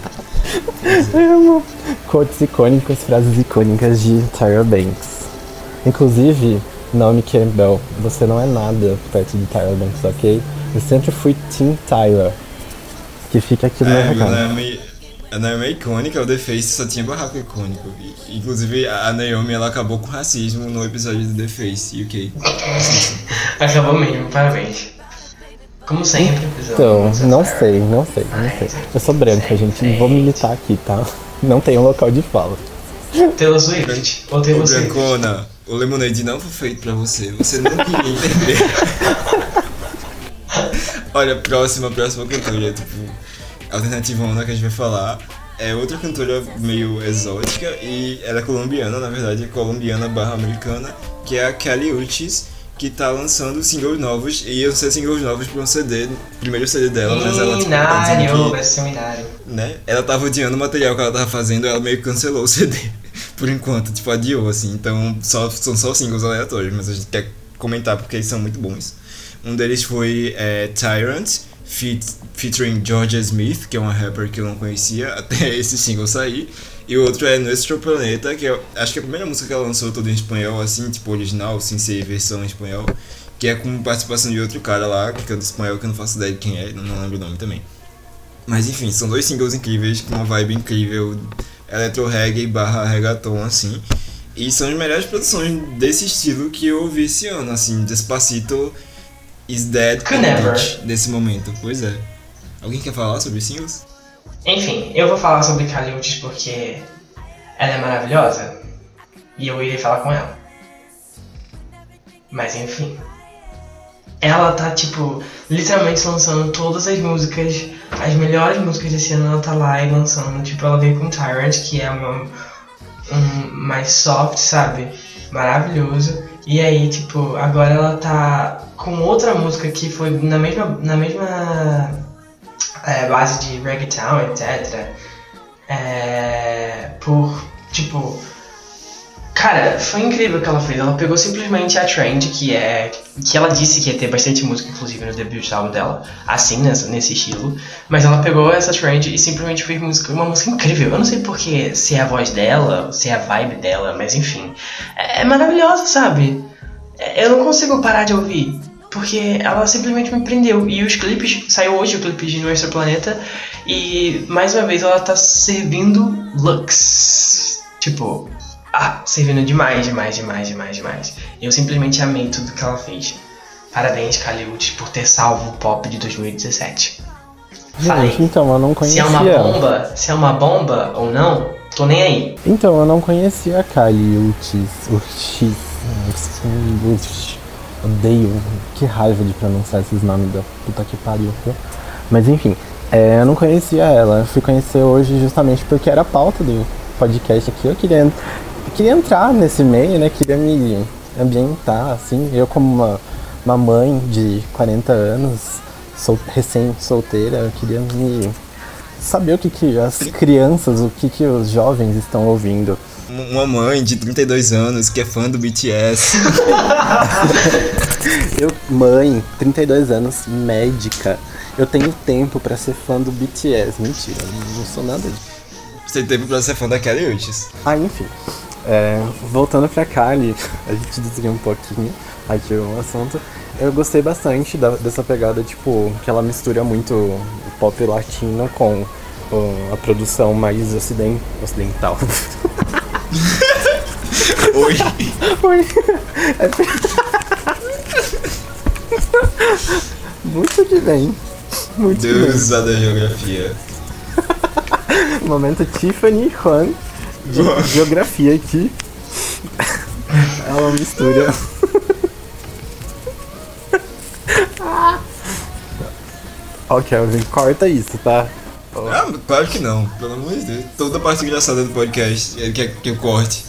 S6: Quotes icônicas, frases icônicas de Tyra Banks. Inclusive, Naomi Campbell, você não é nada perto de Tyra Banks, ok? Eu sempre fui Team Tyra. Que fica aqui no meu recado.
S7: A Naomi é icônica, o The Face só tinha barraco icônico. Inclusive, a Naomi, ela acabou com racismo no episódio do The Face, UK.
S5: Acabou mesmo, parabéns. Como sempre,
S6: Então, não sei. Eu sou branca, gente, não vou militar aqui, tá? Não tem um local de fala.
S5: Taylor Swift. Ou
S7: Ô,
S5: Taylor Swift.
S7: Brancona, o Lemonade não foi feito pra você. Você não queria entender. Olha, próxima cantora, tipo, alternativona que a gente vai falar. É outra cantora meio exótica e ela é colombiana, na verdade, colombiana/americana, que é a Kelly Uchis, que tá lançando singles novos, e iam ser singles novos pra um CD, primeiro CD dela, mas ela tipo, tá dizendo
S5: vai ser seminário.
S7: né? Ela tava odiando o material que ela tava fazendo, ela meio que cancelou o CD, por enquanto, tipo, adiou, assim, então são só singles aleatórios, mas a gente quer comentar porque eles são muito bons. Um deles foi Tyrant, featuring Georgia Smith, que é uma rapper que eu não conhecia até esse single sair. E o outro é Nuestro Planeta, que acho que é a primeira música que ela lançou toda em espanhol, assim, tipo original, sem ser versão em espanhol. Que é com participação de outro cara lá, que canta espanhol, que eu não faço ideia de quem é, não lembro o nome também. Mas enfim, são 2 singles incríveis, com uma vibe incrível, eletro-reggae/reggaeton, assim. E são as melhores produções desse estilo que eu ouvi esse ano, assim, Despacito is dead
S5: Could never.
S7: nesse momento. Pois é. Alguém quer falar sobre os singles?
S5: Enfim, eu vou falar sobre Kali Uchis porque ela é maravilhosa e eu irei falar com ela. Mas enfim, ela tá tipo literalmente lançando todas as músicas, as melhores músicas desse ano. Ela tá lá e lançando, tipo, ela veio com Tyrant, que é mais soft, sabe? Maravilhoso. E aí, tipo, agora ela tá com outra música que foi na mesma base de reggaeton, etc. Por, tipo, Cara, foi incrível o que ela fez. Ela pegou simplesmente a trend, que ela disse que ia ter bastante música, inclusive, no debut álbum dela, assim, nesse estilo. Mas ela pegou essa trend e simplesmente fez uma música incrível. Eu não sei porque, se é a voz dela, se é a vibe dela, mas enfim. É maravilhosa, sabe? Eu não consigo parar de ouvir, porque ela simplesmente me prendeu. E os clipes, saiu hoje o clipe de Nuestro Planeta, e mais uma vez ela tá servindo looks. Tipo, servindo demais. Eu simplesmente amei tudo que ela fez. Parabéns, Kali Uchis, por ter salvo o pop de 2017. Falei.
S6: Gente, então, eu não conhecia.
S5: Se é uma bomba ou não, tô nem aí.
S6: Então, eu não conhecia a Kali Uchis. Odeio. Que raiva de pronunciar esses nomes da puta que pariu. Mas enfim, eu não conhecia ela. Eu fui conhecer hoje justamente porque era a pauta do podcast aqui. Eu queria entrar nesse meio, né? Queria me ambientar, assim. Eu, como uma mãe de 40 anos, recém-solteira, eu queria saber o que as crianças, o que os jovens estão ouvindo.
S7: Uma mãe de 32 anos que é fã do BTS.
S6: Mãe, 32 anos, médica. Eu tenho tempo pra ser fã do BTS. Mentira, eu não sou nada disso.
S7: Você tem tempo pra ser fã da Kali Uchis.
S6: Enfim. Voltando pra Kali, a gente desviou um pouquinho aqui o assunto. Eu gostei bastante dessa pegada, tipo, que ela mistura muito o pop latino com a produção mais ocidental.
S7: Oi.
S6: Muito que bem. Muito que bem.
S7: Deusa da geografia.
S6: Momento Tiffany Juan de geografia aqui. Ela mistura. Kelvin, corta isso, tá?
S7: Claro que não, pelo amor de Deus. Toda a parte engraçada do podcast ele quer que eu corte.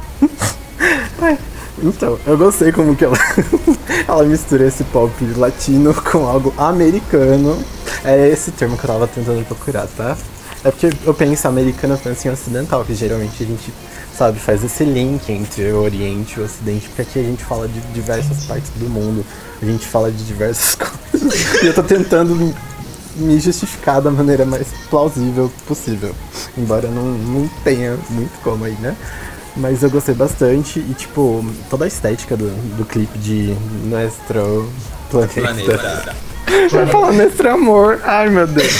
S6: Então, eu gostei como que ela mistura esse pop latino com algo americano. É esse termo que eu tava tentando procurar, tá? É porque eu penso americano, eu penso em ocidental, que geralmente a gente, sabe, faz esse link entre o Oriente e o Ocidente, porque aqui a gente fala de diversas partes do mundo, a gente fala de diversas coisas. E eu tô tentando me justificar da maneira mais plausível possível. Embora não tenha muito como aí, né? Mas eu gostei bastante e, tipo, toda a estética do clipe de Nuestro Planeta. Vai falar Nuestro Amor. Ai, meu Deus.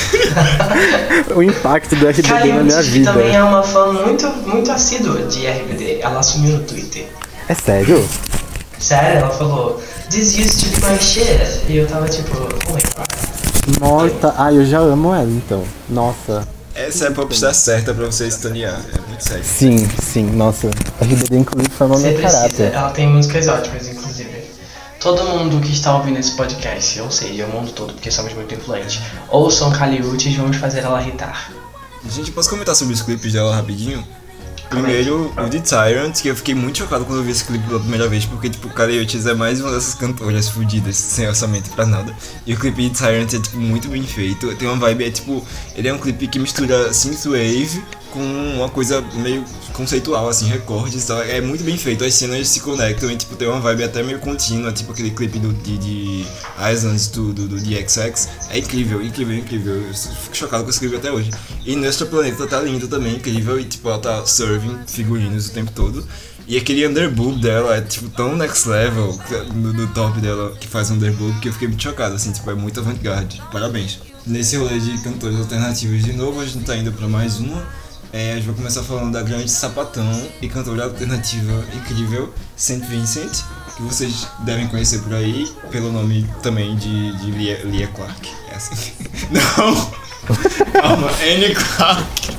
S6: O impacto do RBD
S5: Kali
S6: na minha
S5: Uchis
S6: vida.
S5: também é uma fã muito assídua de RBD. Ela assumiu no Twitter.
S6: É sério?
S5: Sério, ela falou, "This used to be my shit." E eu tava tipo, oh my god.
S6: Morta. Ai, eu já amo ela, então. Nossa.
S7: Essa é a popstar certa pra você estanear. É muito sério.
S6: Sim. Nossa. RBD, inclusive, formou
S5: Você
S6: meu
S5: precisa.
S6: caráter.
S5: Ela tem músicas ótimas, inclusive. Todo mundo que está ouvindo esse podcast, ou seja, o mundo todo, porque somos muito influentes, ouçam Kali Uchis, vamos fazer ela irritar.
S7: Gente, posso comentar sobre os clipes dela rapidinho? Primeiro, o The Tyrant, que eu fiquei muito chocado quando eu vi esse clipe pela primeira vez, porque, tipo, Kali Uchis é mais uma dessas cantoras fudidas, sem orçamento pra nada. E o clipe The Tyrant é, tipo, muito bem feito. Tem uma vibe, ele é um clipe que mistura synthwave com uma coisa meio conceitual, assim, recordes e tal. É muito bem feito, as cenas se conectam e, tipo, tem uma vibe até meio contínua, tipo aquele clipe de Islands do DXX. É incrível. Eu fico chocado com esse clipe até hoje. E Nuestro Planeta tá lindo também, incrível, e, tipo, ela tá serving figurinos o tempo todo. E aquele underboob dela é, tipo, tão next level no top dela, que faz underboob, que eu fiquei muito chocado, assim, tipo, é muito avant-garde. Parabéns. Nesse rolê de cantores alternativos de novo, a gente tá indo pra mais uma. A gente vai começar falando da grande sapatão e cantora alternativa incrível, St. Vincent, que vocês devem conhecer por aí, pelo nome também de Lia Clark. É assim. Não! Calma, Annie Clark.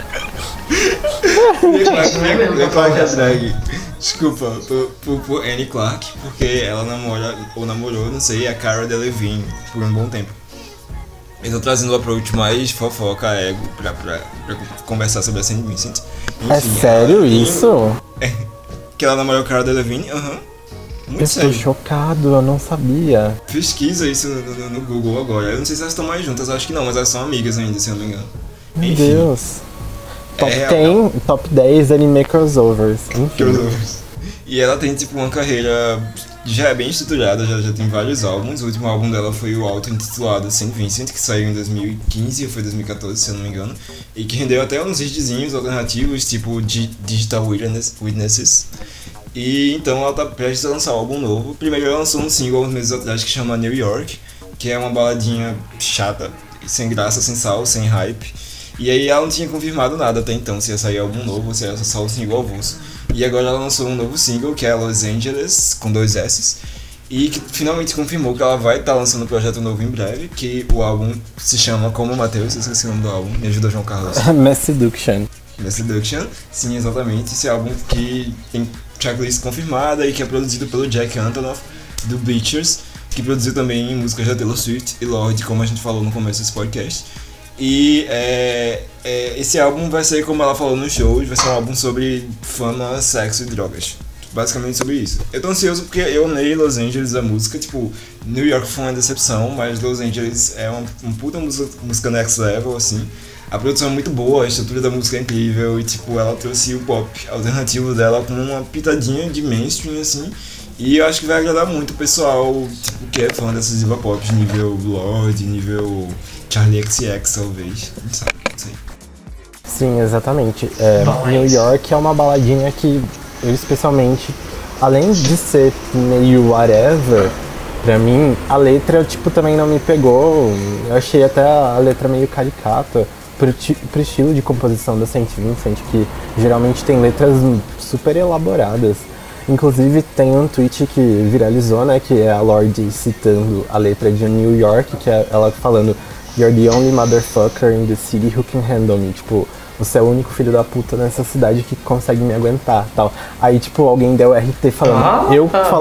S7: Lia Clark é drag. Desculpa, por Annie Clark, porque ela namorou, não sei, a Cara Delevingne por um bom tempo. Eu tô trazendo o approach mais fofoca, ego, pra conversar sobre a St. Vincent. Enfim,
S6: É sério isso?
S7: Que ela namorou o Cara Delevingne? Muito
S6: Eu
S7: sério.
S6: tô chocado, eu não sabia.
S7: Pesquisa isso no Google agora. Eu não sei se elas estão mais juntas, eu acho que não, mas elas são amigas ainda, se eu não me engano.
S6: Meu
S7: Enfim.
S6: Deus. Top
S7: É
S6: 10, top 10 anime crossovers. Enfim.
S7: Crossovers. E ela tem, tipo, uma carreira já é bem estruturada, já tem vários álbuns. O último álbum dela foi o auto-intitulado Saint Vincent, que saiu em 2015 ou foi 2014, se eu não me engano. E que rendeu até uns hitzinhos alternativos, tipo Digital Witnesses. E então ela tá prestes a lançar um álbum novo. Primeiro ela lançou um single uns meses atrás que chama New York, que é uma baladinha chata, sem graça, sem sal, sem hype. E aí ela não tinha confirmado nada até então, se ia sair álbum novo ou se ia só o single avulso. E agora ela lançou um novo single, que é Los Angeles, com 2 S, e que finalmente confirmou que ela vai estar lançando um projeto novo em breve, que o álbum se chama como, Matheus? Eu esqueci o nome do álbum, me ajuda, João Carlos.
S6: Mass Seduction.
S7: Mass Seduction, sim, exatamente, esse álbum que tem tracklist confirmada e que é produzido pelo Jack Antonoff, do Bleachers, que produziu também músicas da Taylor Swift e Lorde, como a gente falou no começo desse podcast. E esse álbum vai ser, como ela falou no show, vai ser um álbum sobre fama, sexo e drogas. Basicamente sobre isso. Eu tô ansioso porque eu amei Los Angeles, a música. Tipo, New York foi uma decepção, mas Los Angeles é uma puta música next level, assim. A produção é muito boa, a estrutura da música é incrível e, tipo, ela trouxe o pop alternativo dela com uma pitadinha de mainstream, assim. E eu acho que vai agradar muito o pessoal, tipo, que é fã dessas diva pop nível Lorde, nível Charlie XCX, talvez. Não sabe, não sei.
S6: Sim, exatamente. New York é uma baladinha que eu especialmente, além de ser meio whatever, pra mim, a letra, tipo, também não me pegou. Eu achei até a letra meio caricata pro estilo de composição da Saint Vincent, que geralmente tem letras super elaboradas. Inclusive tem um tweet que viralizou, né, que é a Lorde citando a letra de New York, que é ela falando "You're the only motherfucker in the city who can handle me", tipo, você é o único filho da puta nessa cidade que consegue me aguentar, tal. Aí, tipo, alguém deu RT falando,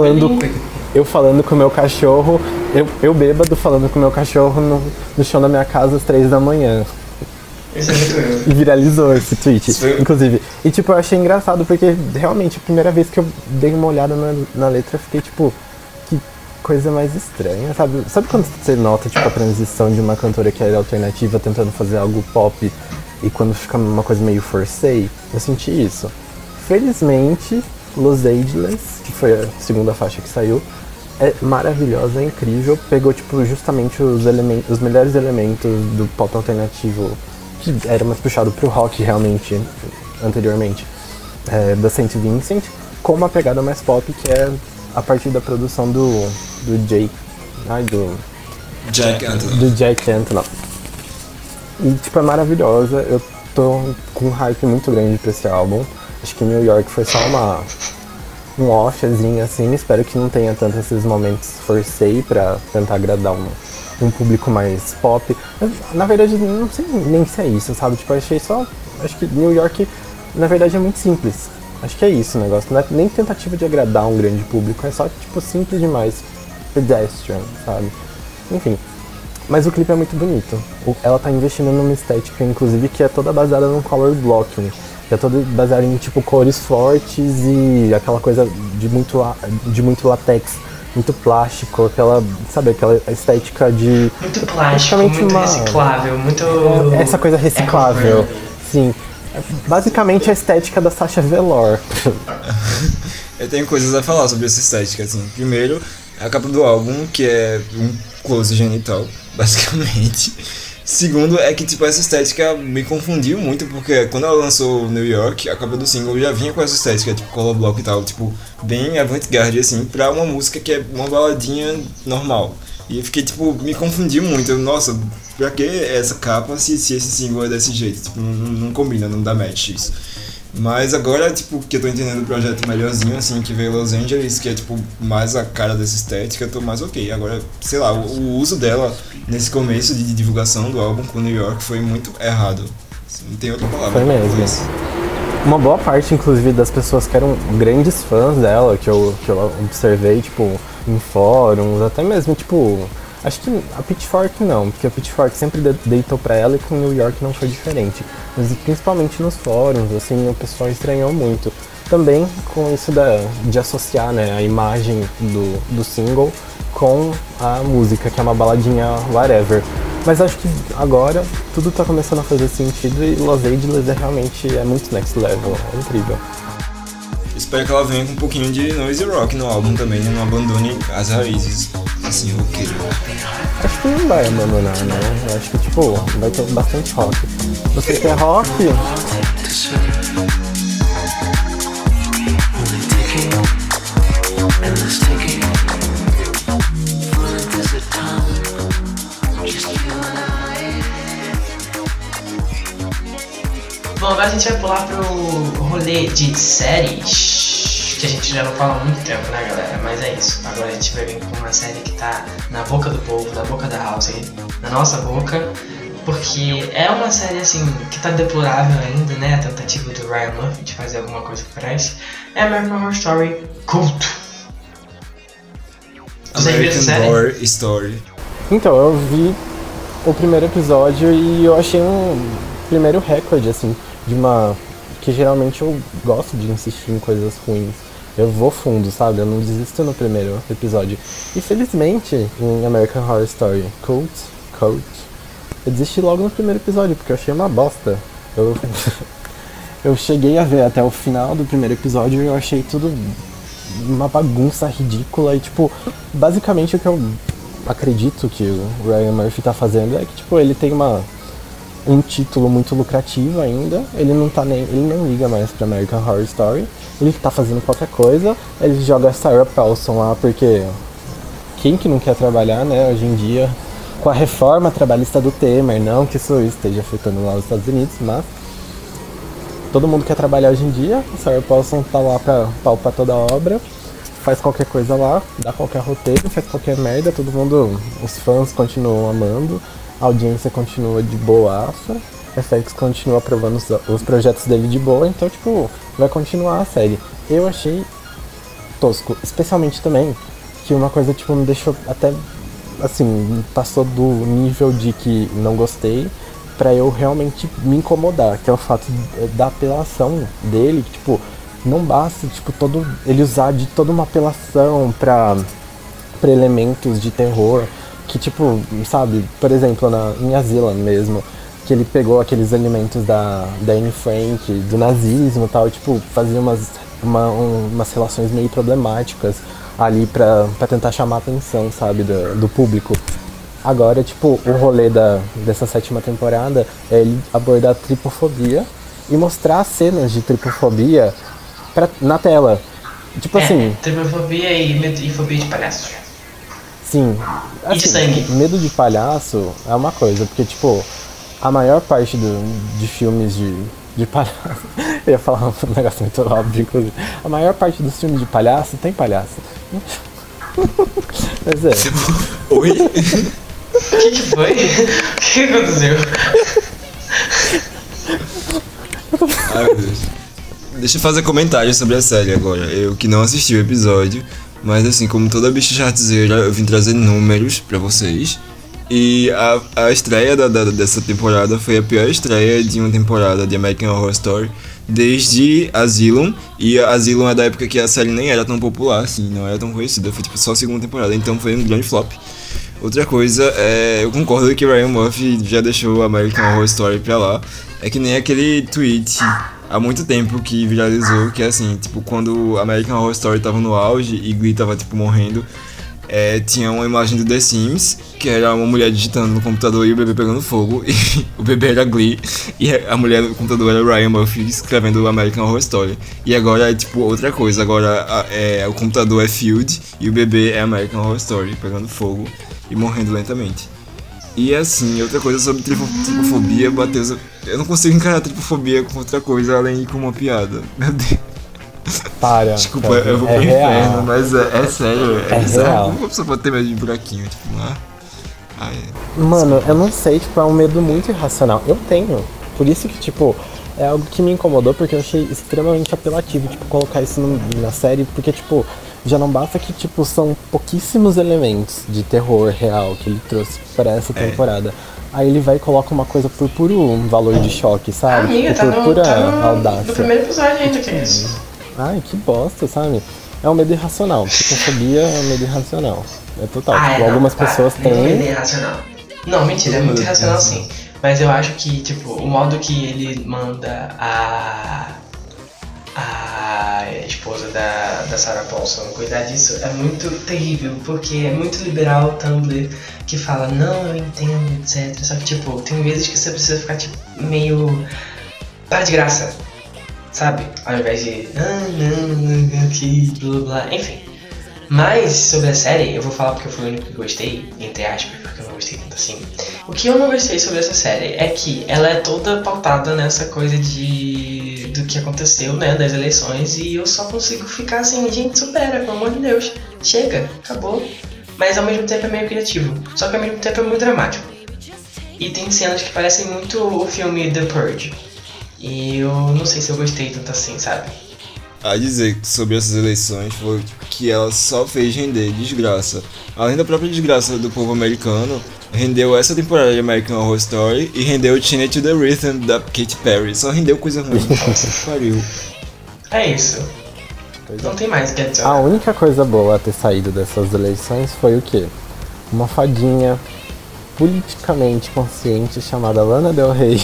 S6: eu falando com o meu cachorro, eu bêbado falando com o meu cachorro no chão da minha casa às 3 da manhã.
S5: Isso é muito eu.
S6: E viralizou esse tweet, inclusive. E, tipo, eu achei engraçado porque, realmente, a primeira vez que eu dei uma olhada na letra, eu fiquei, tipo, que coisa mais estranha, sabe? Sabe quando você nota, tipo, a transição de uma cantora que era alternativa tentando fazer algo pop e quando fica uma coisa meio forcei? Eu senti isso. Felizmente, Los Angeles, que foi a segunda faixa que saiu, é maravilhosa, é incrível. Pegou, tipo, justamente os melhores elementos do pop alternativo, que era mais puxado pro rock, realmente, anteriormente, da Saint Vincent, com uma pegada mais pop, que é a partir da produção do Jack Antonoff. E, tipo, é maravilhosa. Eu tô com um hype muito grande pra esse álbum. Acho que New York foi só um offzinho, assim. Espero que não tenha tanto esses momentos forcei pra tentar agradar um público mais pop. Na verdade, não sei nem se é isso, sabe? Tipo, acho que New York, na verdade, é muito simples. Acho que é isso o negócio. Não é nem tentativa de agradar um grande público, é só, tipo, simples demais. Pedestrian, sabe? Enfim. Mas o clipe é muito bonito. Ela tá investindo numa estética, inclusive, que é toda baseada num color blocking. Que é toda baseada em, tipo, cores fortes e aquela coisa de muito latex. Muito plástico, aquela estética de...
S5: Muito plástico, muito reciclável, muito...
S6: Essa coisa reciclável, sim. Basicamente a estética da Sasha Velour.
S7: Eu tenho coisas a falar sobre essa estética, assim. Primeiro, a capa do álbum, que é um close genital, basicamente. Segundo, é que, tipo, essa estética me confundiu muito, porque quando ela lançou New York, a capa do single já vinha com essa estética, tipo, color block e tal, tipo, bem avant-garde, assim, pra uma música que é uma baladinha normal. E eu fiquei, tipo, me confundiu muito. Nossa, pra que essa capa se esse single é desse jeito? Tipo, não combina, não dá match isso. Mas agora, tipo, que eu tô entendendo o projeto melhorzinho, assim, que veio Los Angeles, que é, tipo, mais a cara dessa estética, eu tô mais ok. Agora, sei lá, o uso dela nesse começo de divulgação do álbum com New York foi muito errado. Não tem outra palavra.
S6: Foi mesmo. Uma boa parte, inclusive, das pessoas que eram grandes fãs dela, que eu observei, tipo, em fóruns, até mesmo, tipo... Acho que a Pitchfork não, porque a Pitchfork sempre deitou pra ela e com New York não foi diferente. Mas principalmente nos fóruns, assim, o pessoal estranhou muito. Também com isso de associar, né, a imagem do single com a música, que é uma baladinha whatever. Mas acho que agora tudo tá começando a fazer sentido e Los Angeles é muito next level, é incrível.
S7: Espero que ela venha com um pouquinho de noise rock no álbum também, né? Não abandone as raízes, assim, roqueiro.
S6: Acho que não vai abandonar, né? Eu acho que, tipo, vai ter bastante rock. Você quer rock?
S5: Bom, agora a gente vai pular pro rolê de séries, que a gente já não fala há muito tempo, né, galera? Mas é isso. Agora a gente vai vir com uma série que tá na boca do povo, na boca da house, na nossa boca, porque é uma série, assim, que tá deplorável ainda, né? A tentativa do Ryan Murphy de fazer alguma coisa que parece. É American Horror Story Culto. Você viu essa
S7: American
S5: série?
S7: Horror Story.
S6: Então, eu vi o primeiro episódio e eu achei um primeiro recorde, assim, de uma... que geralmente eu gosto de insistir em coisas ruins. Eu vou fundo, sabe? Eu não desisto no primeiro episódio. E felizmente, em American Horror Story Cult, eu desisti logo no primeiro episódio, porque eu achei uma bosta. Eu cheguei a ver até o final do primeiro episódio e eu achei tudo uma bagunça ridícula e, tipo, basicamente o que eu acredito que o Ryan Murphy tá fazendo é que, tipo, ele tem um título muito lucrativo ainda, ele não liga mais pra American Horror Story, ele tá fazendo qualquer coisa, ele joga a Sarah Paulson lá porque quem que não quer trabalhar, né, hoje em dia, com a reforma trabalhista do Temer, não que isso esteja afetando lá os Estados Unidos, mas todo mundo quer trabalhar hoje em dia, a Sarah Paulson tá lá pra palpar toda a obra, faz qualquer coisa lá, dá qualquer roteiro, faz qualquer merda, todo mundo, os fãs continuam amando, a audiência continua de boaça, a FX continua aprovando os projetos dele de boa, então, tipo, vai continuar a série. Eu achei tosco, especialmente também, que uma coisa, tipo, me deixou até, assim, passou do nível de que não gostei, pra eu realmente me incomodar, que é o fato da apelação dele, que, tipo, não basta, tipo, ele usar de toda uma apelação pra elementos de terror, que, tipo, sabe, por exemplo, em Asylum mesmo, que ele pegou aqueles elementos da Anne Frank, do nazismo e tal, e, tipo, fazia umas relações meio problemáticas ali pra tentar chamar a atenção, sabe, do público. Agora, tipo, o rolê dessa 7ª temporada é ele abordar a tripofobia e mostrar cenas de tripofobia na tela. Tipo assim...
S5: Tripofobia e fobia de palhaço.
S6: Sim.
S5: E de sangue.
S6: Medo de palhaço é uma coisa, porque, tipo, a maior parte de filmes de palhaço... Eu ia falar um negócio muito óbvio, inclusive. A maior parte dos filmes de palhaço tem palhaço. Mas é...
S7: Oi?
S5: O que foi? O que aconteceu?
S7: Ai, meu Deus. Deixa eu fazer comentários sobre a série agora. Eu que não assisti o episódio, mas assim, como toda bicha chartzeira, eu vim trazer números pra vocês. E a estreia dessa temporada foi a pior estreia de uma temporada de American Horror Story desde Asylum. E Asylum é da época que a série nem era tão popular, assim, não era tão conhecida. Foi tipo só a 2ª temporada, então foi um grande flop. Outra coisa, eu concordo que o Ryan Murphy já deixou American Horror Story pra lá. É que nem aquele tweet há muito tempo que viralizou, que é assim, tipo, quando American Horror Story tava no auge e Glee tava, tipo, morrendo, tinha uma imagem do The Sims, que era uma mulher digitando no computador e o bebê pegando fogo, e o bebê era Glee, e a mulher no computador era o Ryan Murphy escrevendo American Horror Story. E agora é, tipo, outra coisa, agora o computador é Field e o bebê é American Horror Story, pegando fogo e morrendo lentamente. E assim, outra coisa sobre tripofobia, Matheus, eu não consigo encarar tripofobia com outra coisa além de com uma piada. Meu Deus.
S6: Para.
S7: Desculpa,
S6: cara,
S7: eu vou pro inferno, mas é sério.
S6: É real.
S7: Como uma pessoa pode ter medo de buraquinho? Tipo,
S6: Mano, eu não sei, tipo, é um medo muito irracional. Eu tenho. Por isso que, tipo, é algo que me incomodou, porque eu achei extremamente apelativo, tipo, colocar isso na série, porque, tipo, já não basta que, tipo, são pouquíssimos elementos de terror real que ele trouxe para essa temporada. Aí ele vai e coloca uma coisa por puro valor de choque, sabe?
S5: Amiga,
S6: tipo, por pura audácia.
S5: No primeiro episódio ainda, que é isso.
S6: Ai, que bosta, sabe? É um medo irracional. Psicofobia é um medo irracional. É total. Tipo, algumas pessoas
S5: Não é
S6: têm.
S5: irracional. Não, mentira, é
S7: Todo
S5: muito
S7: mundo
S5: irracional
S7: pensa.
S5: sim. Mas eu acho que, tipo, o modo que ele manda a esposa da Sarah Paulson cuidar disso é muito terrível, porque é muito liberal o Tumblr que fala, não, eu entendo, etc. Só que, tipo, tem vezes que você precisa ficar, tipo, meio... para de graça, sabe? Ao invés de, não, aqui, blá blá, enfim. Mas, sobre a série, eu vou falar porque eu fui o único que gostei, entre aspas, porque eu não gostei tanto assim. O que eu não gostei sobre essa série é que ela é toda pautada nessa coisa do que aconteceu, né, das eleições, e eu só consigo ficar assim, gente, supera, pelo amor de Deus, chega, acabou. Mas ao mesmo tempo é meio criativo, só que ao mesmo tempo é muito dramático. E tem cenas que parecem muito o filme The Purge, e eu não sei se eu gostei tanto assim, sabe?
S7: A dizer sobre essas eleições foi que ela só fez render desgraça. Além da própria desgraça do povo americano, rendeu essa temporada de American Horror Story e rendeu Teenage to the Rhythm da Katy Perry. Só rendeu coisa ruim. Pariu.
S5: É isso. Não tem mais o que
S6: A
S5: adicionar.
S6: única coisa boa a ter saído dessas eleições foi o quê? Uma fadinha politicamente consciente chamada Lana Del Rey.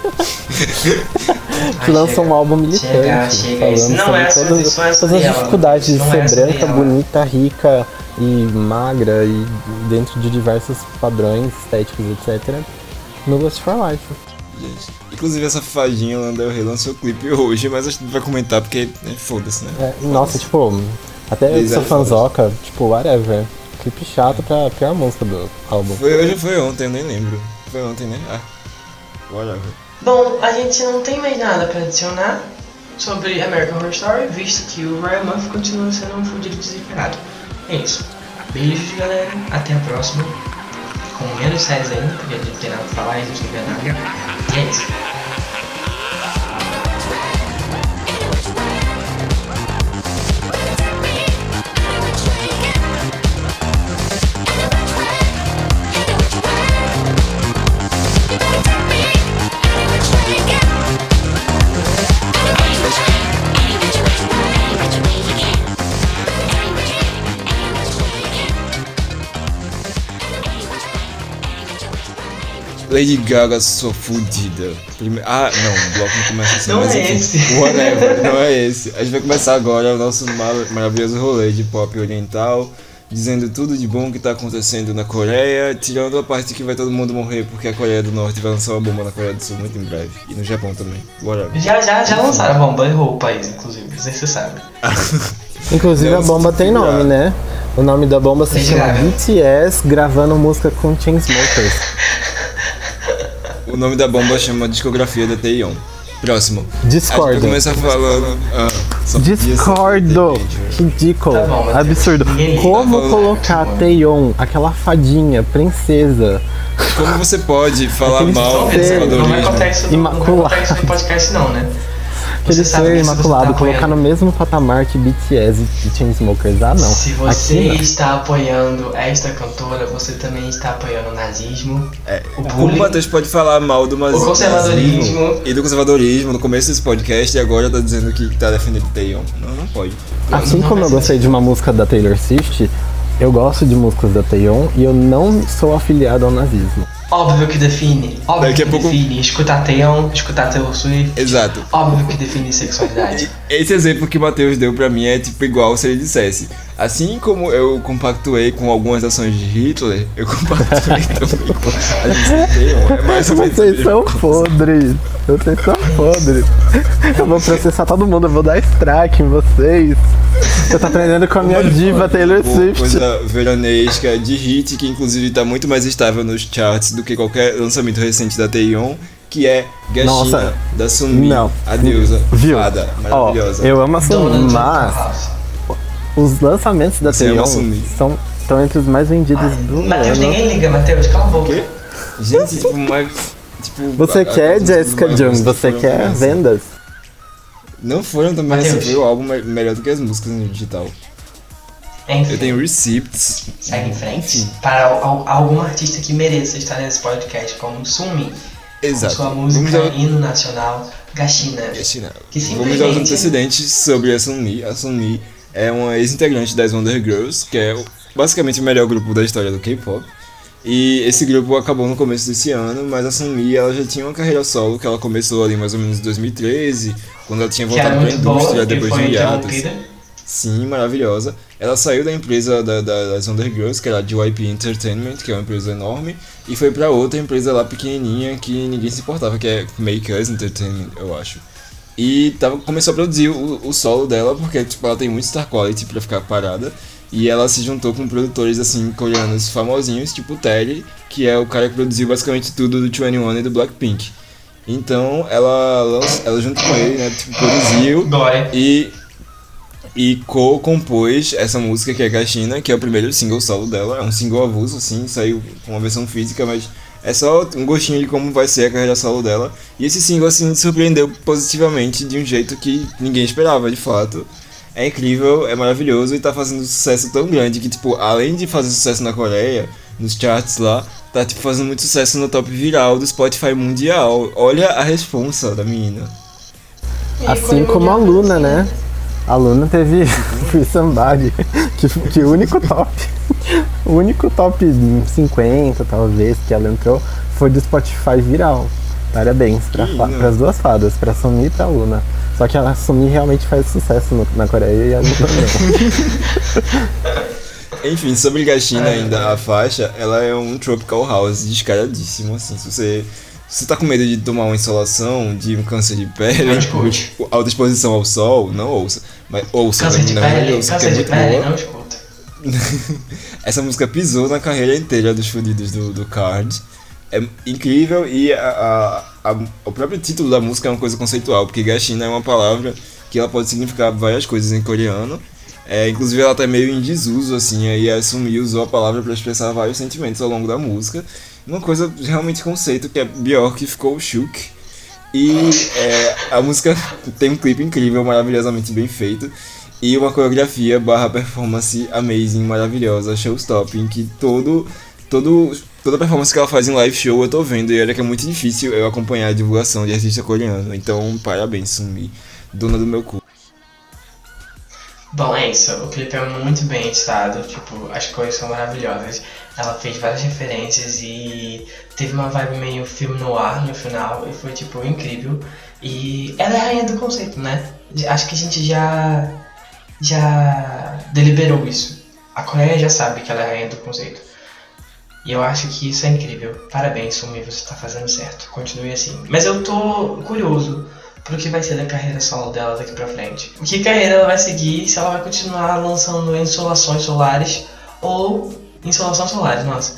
S6: Que lançou um álbum militante,
S5: chega, isso
S6: falando
S5: não é
S6: sobre
S5: sobre
S6: todas
S5: sobre
S6: as
S5: ela,
S6: dificuldades de
S5: não
S6: ser
S5: é sobre
S6: branca,
S5: ela.
S6: bonita, rica e magra e dentro de diversos padrões estéticos, etc. no Lust for Life.
S7: Gente, inclusive essa fadinha Lana Del Rey lançou o clipe hoje, mas a gente não vai comentar porque foda-se, né?
S6: Nossa, tipo, até eu que sou fanzoca, tipo, whatever. Clipe chato pra pior música do álbum.
S7: Foi hoje ou foi ontem, eu nem lembro. Foi ontem, né? Whatever.
S5: Bom, a gente não tem mais nada pra adicionar sobre American Horror Story, visto que o Ryan Murphy continua sendo um fudido desesperado. É isso. Beijos, galera. Até a próxima. Com menos séries ainda, porque a gente tem nada pra falar e a gente não vê nada. E é isso.
S7: Lady Gaga, sua fudida. Não, o bloco não começa assim,
S5: Não
S7: mas
S5: é
S7: enfim.
S5: esse.
S7: Whatever, não é esse. A gente vai começar agora o nosso maravilhoso rolê de pop oriental, dizendo tudo de bom que tá acontecendo na Coreia, tirando a parte que vai todo mundo morrer porque a Coreia do Norte vai lançar uma bomba na Coreia do Sul muito em breve. E no Japão também. Whatever.
S5: Já lançaram a bomba, errou o país, inclusive. Não sei se você sabe.
S6: Inclusive a
S7: Não,
S6: bomba
S7: se
S6: tem
S7: virar.
S6: nome, né? O nome da bomba se
S5: Lady
S6: chama
S5: Gaga.
S6: BTS gravando música com Chainsmokers.
S7: O nome da bomba chama Discografia da Taeyeon. Próximo. A gente vai
S6: Discordo.
S7: começar falando. Só podia ser
S6: Discordo.
S7: entende,
S6: Ridículo.
S5: Tá bom, mas
S6: Absurdo.
S5: ninguém liga.
S6: Como
S7: Tá falando-
S6: colocar Taeyeon, aquela fadinha, princesa,
S7: Como você pode falar
S6: Aquele
S7: mal do
S6: ser-
S5: Não vai
S7: conservadorismo?
S5: contar isso no, não vai contar isso no podcast não, né?
S6: aquele
S5: Você sabe
S6: ser
S5: que se você
S6: imaculado,
S5: tá
S6: colocar no
S5: apoiando-
S6: mesmo patamar que BTS e Chainsmokers? Ah, não.
S5: Se você
S6: Aqui não.
S5: está apoiando esta cantora, você também está apoiando o nazismo, o
S7: O
S5: bullying,
S7: Matheus pode falar mal do
S5: o conservadorismo.
S7: e do conservadorismo no começo desse podcast e agora tá dizendo que tá defendendo Taeyeon. Não pode.
S6: Assim
S5: não
S6: como eu
S5: faz
S6: gostei de uma música da Taylor Swift, eu gosto de músicas da Taeyeon e eu não sou afiliado ao nazismo.
S5: Óbvio que define, óbvio
S7: Daqui a
S5: que
S7: pouco-
S5: define escutar Taeyeon, escutar Taylor Swift,
S7: Exato.
S5: óbvio que define sexualidade.
S7: Esse exemplo que o Matheus deu pra mim é tipo igual se ele dissesse: assim como eu compactuei com algumas ações de Hitler, eu compactuei também com as de Taeyeon. É mais ou menos a
S6: Vocês
S7: mesma
S6: são
S7: coisa.
S6: podres. Vocês são podres. Eu vou processar todo mundo, eu vou dar strike em vocês. Você tá aprendendo com a minha diva Taylor Swift.
S7: Coisa veranesca de hit, que inclusive tá muito mais estável nos charts do que qualquer lançamento recente da Taeyeon, que é Gashina,
S6: Nossa,
S7: da Sunmi,
S6: não.
S7: a deusa,
S6: Viu?
S7: fada,
S6: Ó,
S7: maravilhosa.
S6: eu amo a Sunmi,
S5: Donald
S6: mas
S5: House.
S6: os lançamentos da
S7: Você ama
S6: Taeyeon
S7: a Sunmi?
S6: estão entre os mais vendidos do
S5: Matheus,
S6: ano.
S5: ninguém liga, Matheus, cala a boca.
S7: Quê? Gente, tipo, mas... Tipo,
S6: Você
S7: a-
S6: quer
S7: as
S6: Jessica
S7: músicas do
S6: Jung,
S7: Maroon
S6: você
S7: foram
S6: quer
S7: assim.
S6: vendas.
S7: Não foram também
S5: Matheus.
S7: assim, foi o álbum melhor do que as músicas no digital.
S5: Enfim,
S7: Eu tenho receipts.
S5: segue em frente. Para algum artista que mereça estar nesse podcast, como Sumi, com
S7: Exato.
S5: sua
S7: Vamos
S5: música
S7: dar-
S5: hino nacional, Gashina.
S7: Gashina.
S5: Que
S7: Vamos dar os
S5: simplesmente-
S7: antecedentes sobre a Sunmi. A Sunmi é uma ex-integrante das Wonder Girls, que é basicamente o melhor grupo da história do K-pop. E esse grupo acabou no começo desse ano, mas a Sunmi, ela já tinha uma carreira solo que ela começou ali mais ou menos em 2013, quando ela tinha
S5: Que era
S7: voltado pra
S5: muito boa
S7: indústria
S5: e
S7: depois
S5: foi
S7: de hiatus.
S5: interrompida.
S7: Sim, maravilhosa. Ela saiu da empresa das Undergirls, que era a JYP Entertainment, que é uma empresa enorme, e foi pra outra empresa lá pequenininha que ninguém se importava, que é Make Us Entertainment, eu acho. E começou a produzir o solo dela, porque tipo, ela tem muito star quality pra ficar parada. E ela se juntou com produtores assim, coreanos famosinhos, tipo o Terry, que é o cara que produziu basicamente tudo do 21 e do Blackpink. Então ela junto com ele, né, tipo, produziu
S5: Glória.
S7: e co-compôs essa música que é Gashina, que é o primeiro single solo dela. É um single avulso, assim, saiu com uma versão física, mas é só um gostinho de como vai ser a carreira solo dela. E esse single, assim, surpreendeu positivamente de um jeito que ninguém esperava, de fato. É incrível, é maravilhoso e tá fazendo um sucesso tão grande que, tipo, além de fazer sucesso na Coreia, nos charts lá, tá, tipo, fazendo muito sucesso no top viral do Spotify mundial. Olha a responsa da menina.
S6: Assim como a Luna, né? A Luna teve Free Somebody, que o único top 50, talvez, que ela entrou, foi do Spotify viral. Parabéns para as duas fadas, pra Sunmi e pra Luna. Só que a Sunmi realmente faz sucesso na Coreia e a Luna também.
S7: Enfim, sobre Gashina ainda, a faixa, ela é um tropical house descaradíssimo, assim, se você tá com medo de tomar uma insolação, de um câncer de pele,
S5: Não escute.
S7: alta exposição ao sol, não ouça. Mas ouça,
S5: Câncer de
S7: na verdade,
S5: pele,
S7: ouça, que é
S5: câncer de
S7: muito
S5: pele,
S7: boa.
S5: não escuta.
S7: Essa música pisou na carreira inteira dos fudidos do Card. É incrível e o próprio título da música é uma coisa conceitual, porque Gashina é uma palavra que ela pode significar várias coisas em coreano. Inclusive ela tá meio em desuso, assim, aí a Sunmi usou a palavra para expressar vários sentimentos ao longo da música. Uma coisa realmente conceito, que é Björk ficou shook. E a música tem um clipe incrível, maravilhosamente bem feito. E uma coreografia / performance amazing, maravilhosa, showstopping, que toda performance que ela faz em live show eu tô vendo. E olha que é muito difícil eu acompanhar a divulgação de artista coreano. Então, parabéns, Sunmi, dona do meu cu.
S5: Bom, é isso. O clipe é muito bem editado, tipo, as cores são maravilhosas. Ela fez várias referências e teve uma vibe meio filme noir no final e foi, tipo, incrível. E ela é a rainha do conceito, né? Acho que a gente já deliberou isso. A Coreia já sabe que ela é a rainha do conceito. E eu acho que isso é incrível. Parabéns, Sunmi, você tá fazendo certo. Continue assim. Mas eu tô curioso pro que vai ser da carreira solo dela daqui pra frente. Que carreira ela vai seguir, se ela vai continuar lançando insolações solares ou insolação solares, nossa.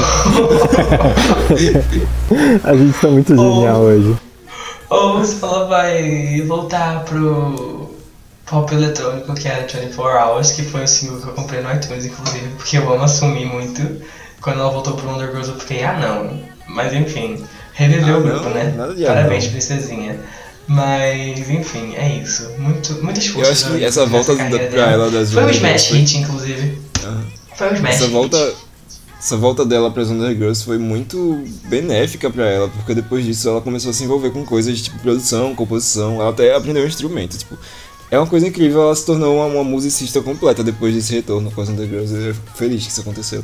S6: A gente tá muito genial hoje.
S5: Ou se ela vai voltar pro pop eletrônico, que era 24 Hours, que foi um single que eu comprei no iTunes, inclusive, porque eu amo a Sunmi muito. Quando ela voltou pro Undergirls eu fiquei, não. Mas enfim, reviveu o grupo,
S7: não,
S5: né?
S7: nada de
S5: Parabéns,
S7: não.
S5: princesinha. Mas, enfim, é isso. Muito esforço.
S7: Eu acho que essa volta pra ela das
S5: Foi um
S7: Undergirls
S5: smash
S7: foi-
S5: hit, inclusive. Foi um smash
S7: Essa volta dela para as Undergirls foi muito benéfica para ela, porque depois disso ela começou a se envolver com coisas tipo produção, composição, ela até aprendeu um instrumento, tipo, é uma coisa incrível, ela se tornou uma musicista completa depois desse retorno com as Undergirls, eu fico feliz que isso aconteceu.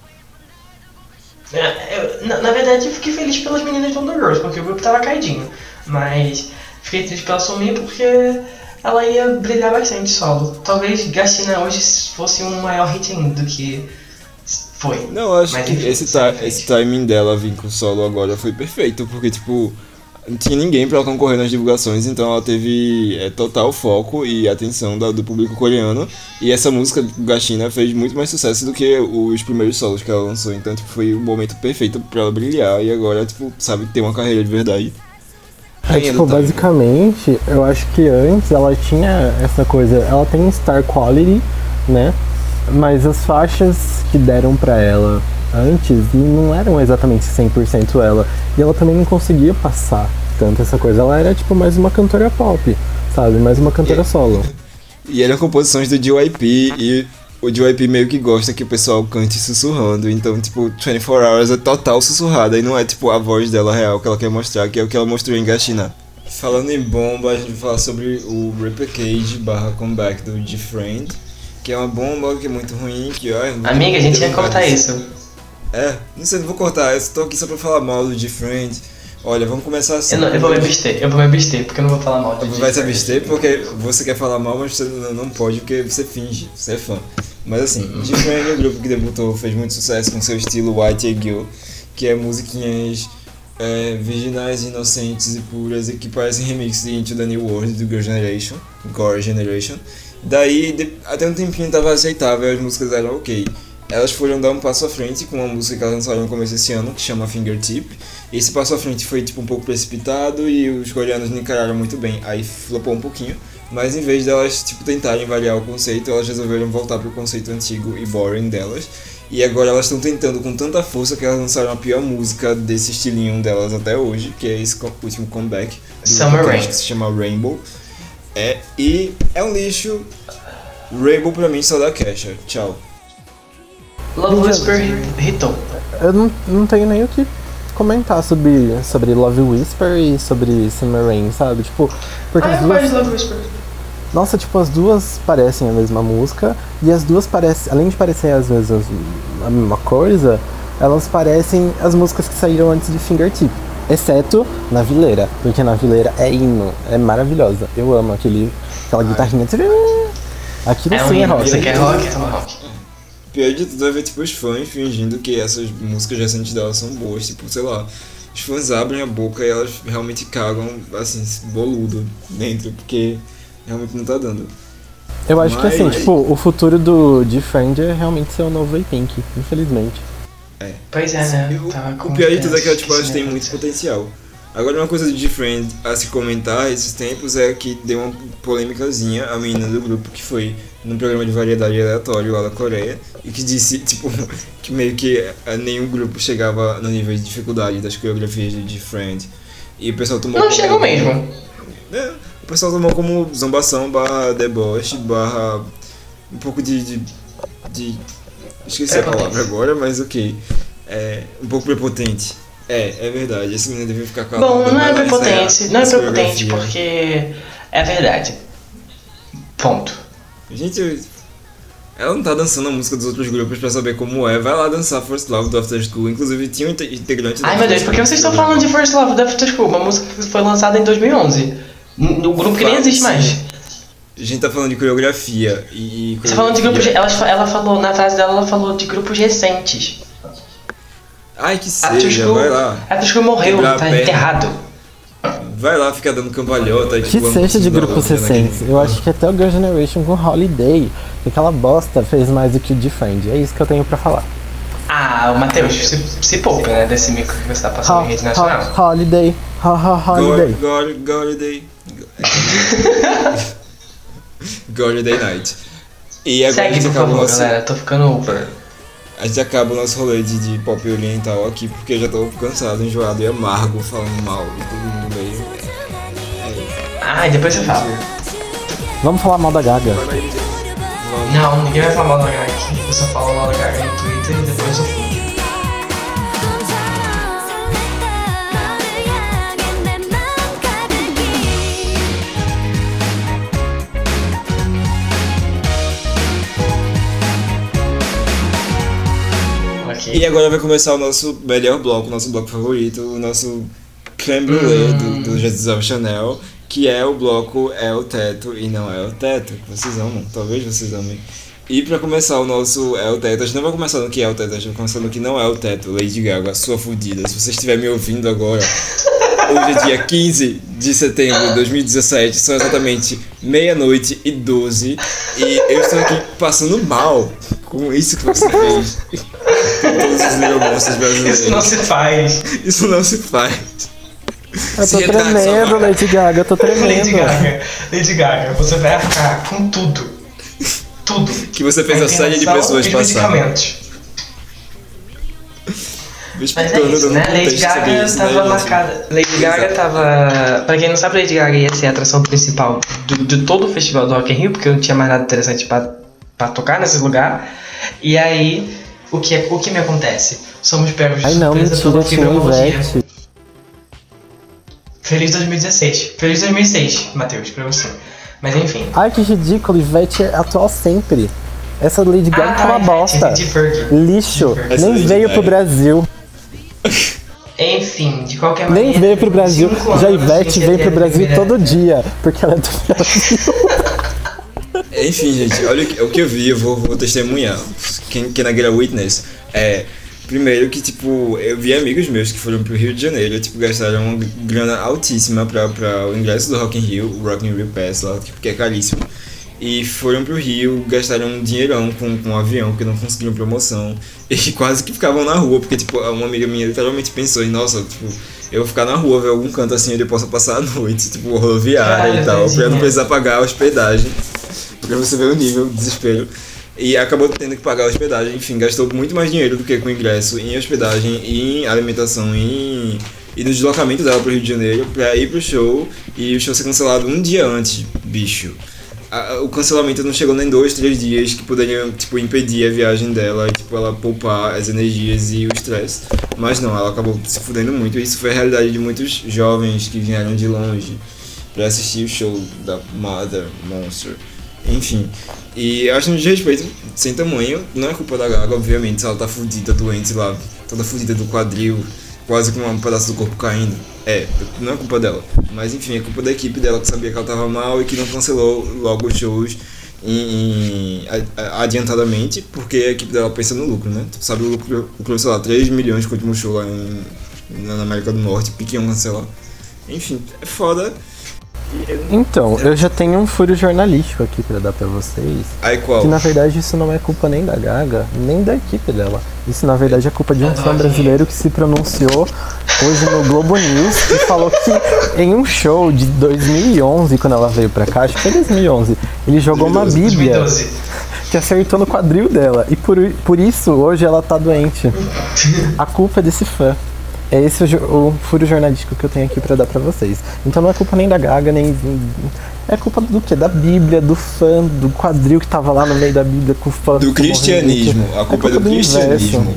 S5: Na verdade, eu fiquei feliz pelas meninas do Undergirls, porque o grupo tava caidinho. Mas fiquei triste pela Sunmi porque ela ia brilhar bastante solo. Talvez Gashina hoje fosse um maior hit ainda do que foi.
S7: Não, eu acho
S5: Mas,
S7: que
S5: enfim,
S7: esse timing dela vir com o solo agora foi perfeito, porque tipo, não tinha ninguém pra ela concorrer nas divulgações, então ela teve total foco e atenção do público coreano. E essa música Gashina fez muito mais sucesso do que os primeiros solos que ela lançou, então tipo, foi o momento perfeito pra ela brilhar e agora, tipo, sabe, ter uma carreira de verdade. Rainha
S6: Tipo,
S7: do timing.
S6: basicamente, eu acho que antes ela tinha essa coisa, ela tem star quality, né? Mas as faixas que deram pra ela antes não eram exatamente 100% ela. E ela também não conseguia passar tanto essa coisa. Ela era tipo mais uma cantora pop, sabe? Mais uma cantora solo.
S7: E eram composições do JYP e o JYP meio que gosta que o pessoal cante sussurrando, então tipo, 24 Hours é total sussurrada e não é tipo a voz dela real que ela quer mostrar, que é o que ela mostrou em Gashina. Falando em bomba, a gente vai falar sobre o Replicate / comeback do G-Friend, que é uma bomba que é muito ruim, que
S5: Amiga, a gente ia cortar isso.
S7: Não sei, não vou cortar, eu tô aqui só pra falar mal do Different. Olha, vamos começar assim.
S5: Eu vou me abster, porque eu não vou falar mal de
S7: Vai se abster porque você quer falar mal, mas você não pode porque você finge, você é fã. Mas assim, Different é um grupo que debutou, fez muito sucesso com seu estilo White Eagle, que é musiquinhas virginais, inocentes e puras e que parecem remix de Into the New World do Gore Generation. Daí, até um tempinho tava aceitável, as músicas eram ok. Elas foram dar um passo à frente com uma música que elas lançaram no começo desse ano, que chama Fingertip. Esse passo à frente foi tipo um pouco precipitado e os coreanos não encararam muito bem, aí flopou um pouquinho. Mas em vez delas tipo, tentarem variar o conceito, elas resolveram voltar pro conceito antigo e boring delas. E agora elas estão tentando com tanta força que elas lançaram a pior música desse estilinho delas até hoje, que é esse último comeback do
S5: Summer Rain,
S7: que se chama Rainbow. E é um lixo. Rainbow pra mim só dá Kesha. Tchau.
S5: Love Whisper hitou.
S6: Eu não tenho nem o que comentar sobre Love Whisper e sobre Summer Rain, sabe? Tipo, porque as
S5: Eu
S6: duas...
S5: gosto de Love Whisper.
S6: Nossa, tipo, as duas parecem a mesma música e as duas parecem, além de parecer às vezes a mesma coisa, elas parecem as músicas que saíram antes de Fingertip. Exceto Navileira, porque Navileira é hino, é maravilhosa. Eu amo aquela guitarrinha. Aquilo
S5: É um
S6: sim é
S5: hino,
S6: rock.
S5: isso aqui é rock, é rock.
S7: Pior de tudo é ver tipo os fãs fingindo que essas músicas recentes delas são boas, tipo, sei lá, os fãs abrem a boca e elas realmente cagam, assim, boludo dentro, porque realmente não tá dando.
S6: Eu acho que assim, tipo, o futuro de Friend é realmente ser o novo A-Pink, infelizmente.
S5: Pois é, né? Tava com
S7: O pior de tudo é que tipo, elas
S5: isso
S7: têm
S5: mesmo.
S7: muito potencial. Agora uma coisa de Friend a se comentar esses tempos é que deu uma polêmicazinha a menina do grupo que foi num programa de variedade aleatório lá da Coreia e que disse, tipo, que meio que nenhum grupo chegava no nível de dificuldade das coreografias de Friend. E o pessoal tomou
S5: Não chegou mesmo.
S7: O pessoal tomou como zombação / deboche / um pouco de esqueci a palavra agora, mas ok. Um pouco prepotente. É verdade, esse menino devia ficar calado.
S5: Bom, não é prepotente, não é
S7: essa
S5: prepotente
S7: coreografia.
S5: porque é verdade. Ponto.
S7: Gente, ela não tá dançando a música dos outros grupos pra saber como é. Vai lá dançar First Love do After School. Inclusive tinha um integrante
S5: Ai meu Deus, por que vocês estão falando de First Love da After School? Uma música que foi lançada em 2011. No grupo que nem existe mais.
S7: A gente tá falando de coreografia e
S5: Você tá falando de grupos. Ela falou, na frase dela, ela falou de grupos recentes.
S7: Ai, que
S5: After
S7: seja,
S5: School,
S7: vai lá.
S5: After School morreu,
S7: Quebrar a
S5: tá
S7: perna.
S5: enterrado.
S7: Vai lá ficar dando cambalhota e
S6: Que seja de grupos recentes. Eu acho que até o Girl Generation com Holiday, que aquela bosta fez mais do que o Defend. É isso que eu tenho pra falar.
S5: Ah, o Matheus, se poupa, né, desse micro que você tá passando em rede nacional.
S6: Holiday. Holiday.
S7: Holiday. Holiday Night. E agora a
S5: Segue,
S7: gente
S5: por
S7: acaba o
S5: favor,
S7: nosso...
S5: galera, tô ficando over.
S7: A gente acaba o nosso rolê de pop oriental aqui, porque eu já tô cansado, enjoado e amargo, falando mal e todo mundo meio...
S5: Ah, e depois você fala.
S6: Vamos falar mal da Gaga.
S5: Não, ninguém vai falar mal da Gaga aqui. Eu só falo mal da Gaga no Twitter e depois eu falo.
S7: E agora vai começar o nosso melhor bloco, o nosso bloco favorito, o nosso creme brulee do Jesus of Chanel, que é o bloco É o Teto e Não É o Teto, que vocês amam, talvez vocês amem. E pra começar o nosso É o Teto, a gente não vai começar no que é o teto, a gente vai começar no que não é o teto, Lady Gaga, sua fudida. Se você estiver me ouvindo agora, hoje é dia 15 de setembro de 2017, são exatamente 00:12 e eu estou aqui passando mal com isso que você fez. Com todos os Little Monsters brasileiros.
S5: Isso não se faz.
S7: Isso não se faz.
S6: Eu
S7: Se
S6: tô
S7: retrata,
S6: tremendo,
S7: só vai.
S6: Lady Gaga, eu tô tremendo.
S5: Lady Gaga, você vai arcar com tudo. Tudo.
S7: Que você fez a série de pessoas
S5: e
S7: passar.
S5: medicamentos. Mas é
S7: Explicando,
S5: isso,
S7: dando
S5: né? Lady
S7: contexto sobre
S5: Gaga
S7: isso,
S5: tava
S7: né, gente?
S5: marcada. Lady Gaga tava. Pra quem não sabe, Lady Gaga ia ser a atração principal de todo o festival do Rock in Rio, porque não tinha mais nada interessante pra tocar nesse lugar. E aí, o que me acontece? Somos pegos de
S6: Ai não,
S5: surpresa
S6: mentira,
S5: pela
S6: tinha
S5: fibromialgia.
S6: Ivete.
S5: Feliz 2016. Feliz 2006, Matheus, pra você. Mas enfim.
S6: Ai, que ridículo, Ivete é atual sempre. Essa Lady Gaga tá uma bosta.
S5: De Fergie.
S6: Lixo.
S7: Essa
S6: Nem
S7: Lady
S6: veio
S7: Gaga.
S6: pro Brasil.
S5: Enfim, de qualquer maneira.
S6: Nem veio pro Brasil.
S5: 5
S6: Já
S5: anos,
S6: Ivete
S5: gente,
S6: vem pro
S5: a
S6: Brasil
S5: primeira-
S6: todo dia. Porque ela é do Brasil.
S7: Enfim, gente, olha o que eu vi, eu vou testemunhar. Can I get a witness? Primeiro que, tipo, eu vi amigos meus que foram pro Rio de Janeiro, tipo, gastaram uma grana altíssima pra o ingresso do Rock in Rio, o Rock in Rio Pass lá, tipo, que é caríssimo. E foram pro Rio, gastaram um dinheirão com um avião, porque não conseguiram promoção. E quase que ficavam na rua, porque, tipo, uma amiga minha literalmente pensou em, nossa, tipo, eu vou ficar na rua, ver algum canto assim onde eu possa passar a noite, tipo, rodoviária
S5: Caralho,
S7: e tal, pra eu não
S5: tadinha.
S7: precisar pagar a hospedagem. Pra você ver o nível de desespero. E acabou tendo que pagar a hospedagem, enfim, gastou muito mais dinheiro do que com ingresso em hospedagem, em alimentação, e no deslocamento dela pro Rio de Janeiro pra ir pro show, e o show ser cancelado um dia antes, bicho. O cancelamento não chegou nem 2, 3 dias que poderiam, tipo, impedir a viagem dela e, tipo, ela poupar as energias e o estresse. Mas não, ela acabou se fudendo muito, e isso foi a realidade de muitos jovens que vieram de longe pra assistir o show da Mother Monster. Enfim, e eu acho um desrespeito sem tamanho. Não é culpa da Gaga, obviamente, se ela tá fudida, doente, sei lá, toda fudida do quadril, quase com um pedaço do corpo caindo. Não é culpa dela. Mas enfim, é culpa da equipe dela, que sabia que ela tava mal e que não cancelou logo os shows adiantadamente, porque a equipe dela pensa no lucro, né? Tu sabe, o lucro, sei lá, 3 milhões com o último show lá na América do Norte, porque iam cancelar. Enfim, é foda.
S6: Então, eu já tenho um furo jornalístico aqui pra dar pra vocês.
S7: Aí qual?
S6: Que na verdade isso não é culpa nem da Gaga, nem da equipe dela. Isso na verdade é culpa de um fã brasileiro que se pronunciou hoje no Globo News e falou que em um show de 2011, quando ela veio pra cá, acho que foi 2011, ele jogou uma bíblia
S5: 2012.
S6: que acertou no quadril dela. E por isso hoje ela tá doente. A culpa é desse fã. É esse o furo jornalístico que eu tenho aqui pra dar pra vocês. Então não é culpa nem da Gaga, nem... É culpa do quê? Da Bíblia, do fã, do quadril que tava lá no meio da Bíblia com o fã.
S7: Do cristianismo. A culpa é do cristianismo.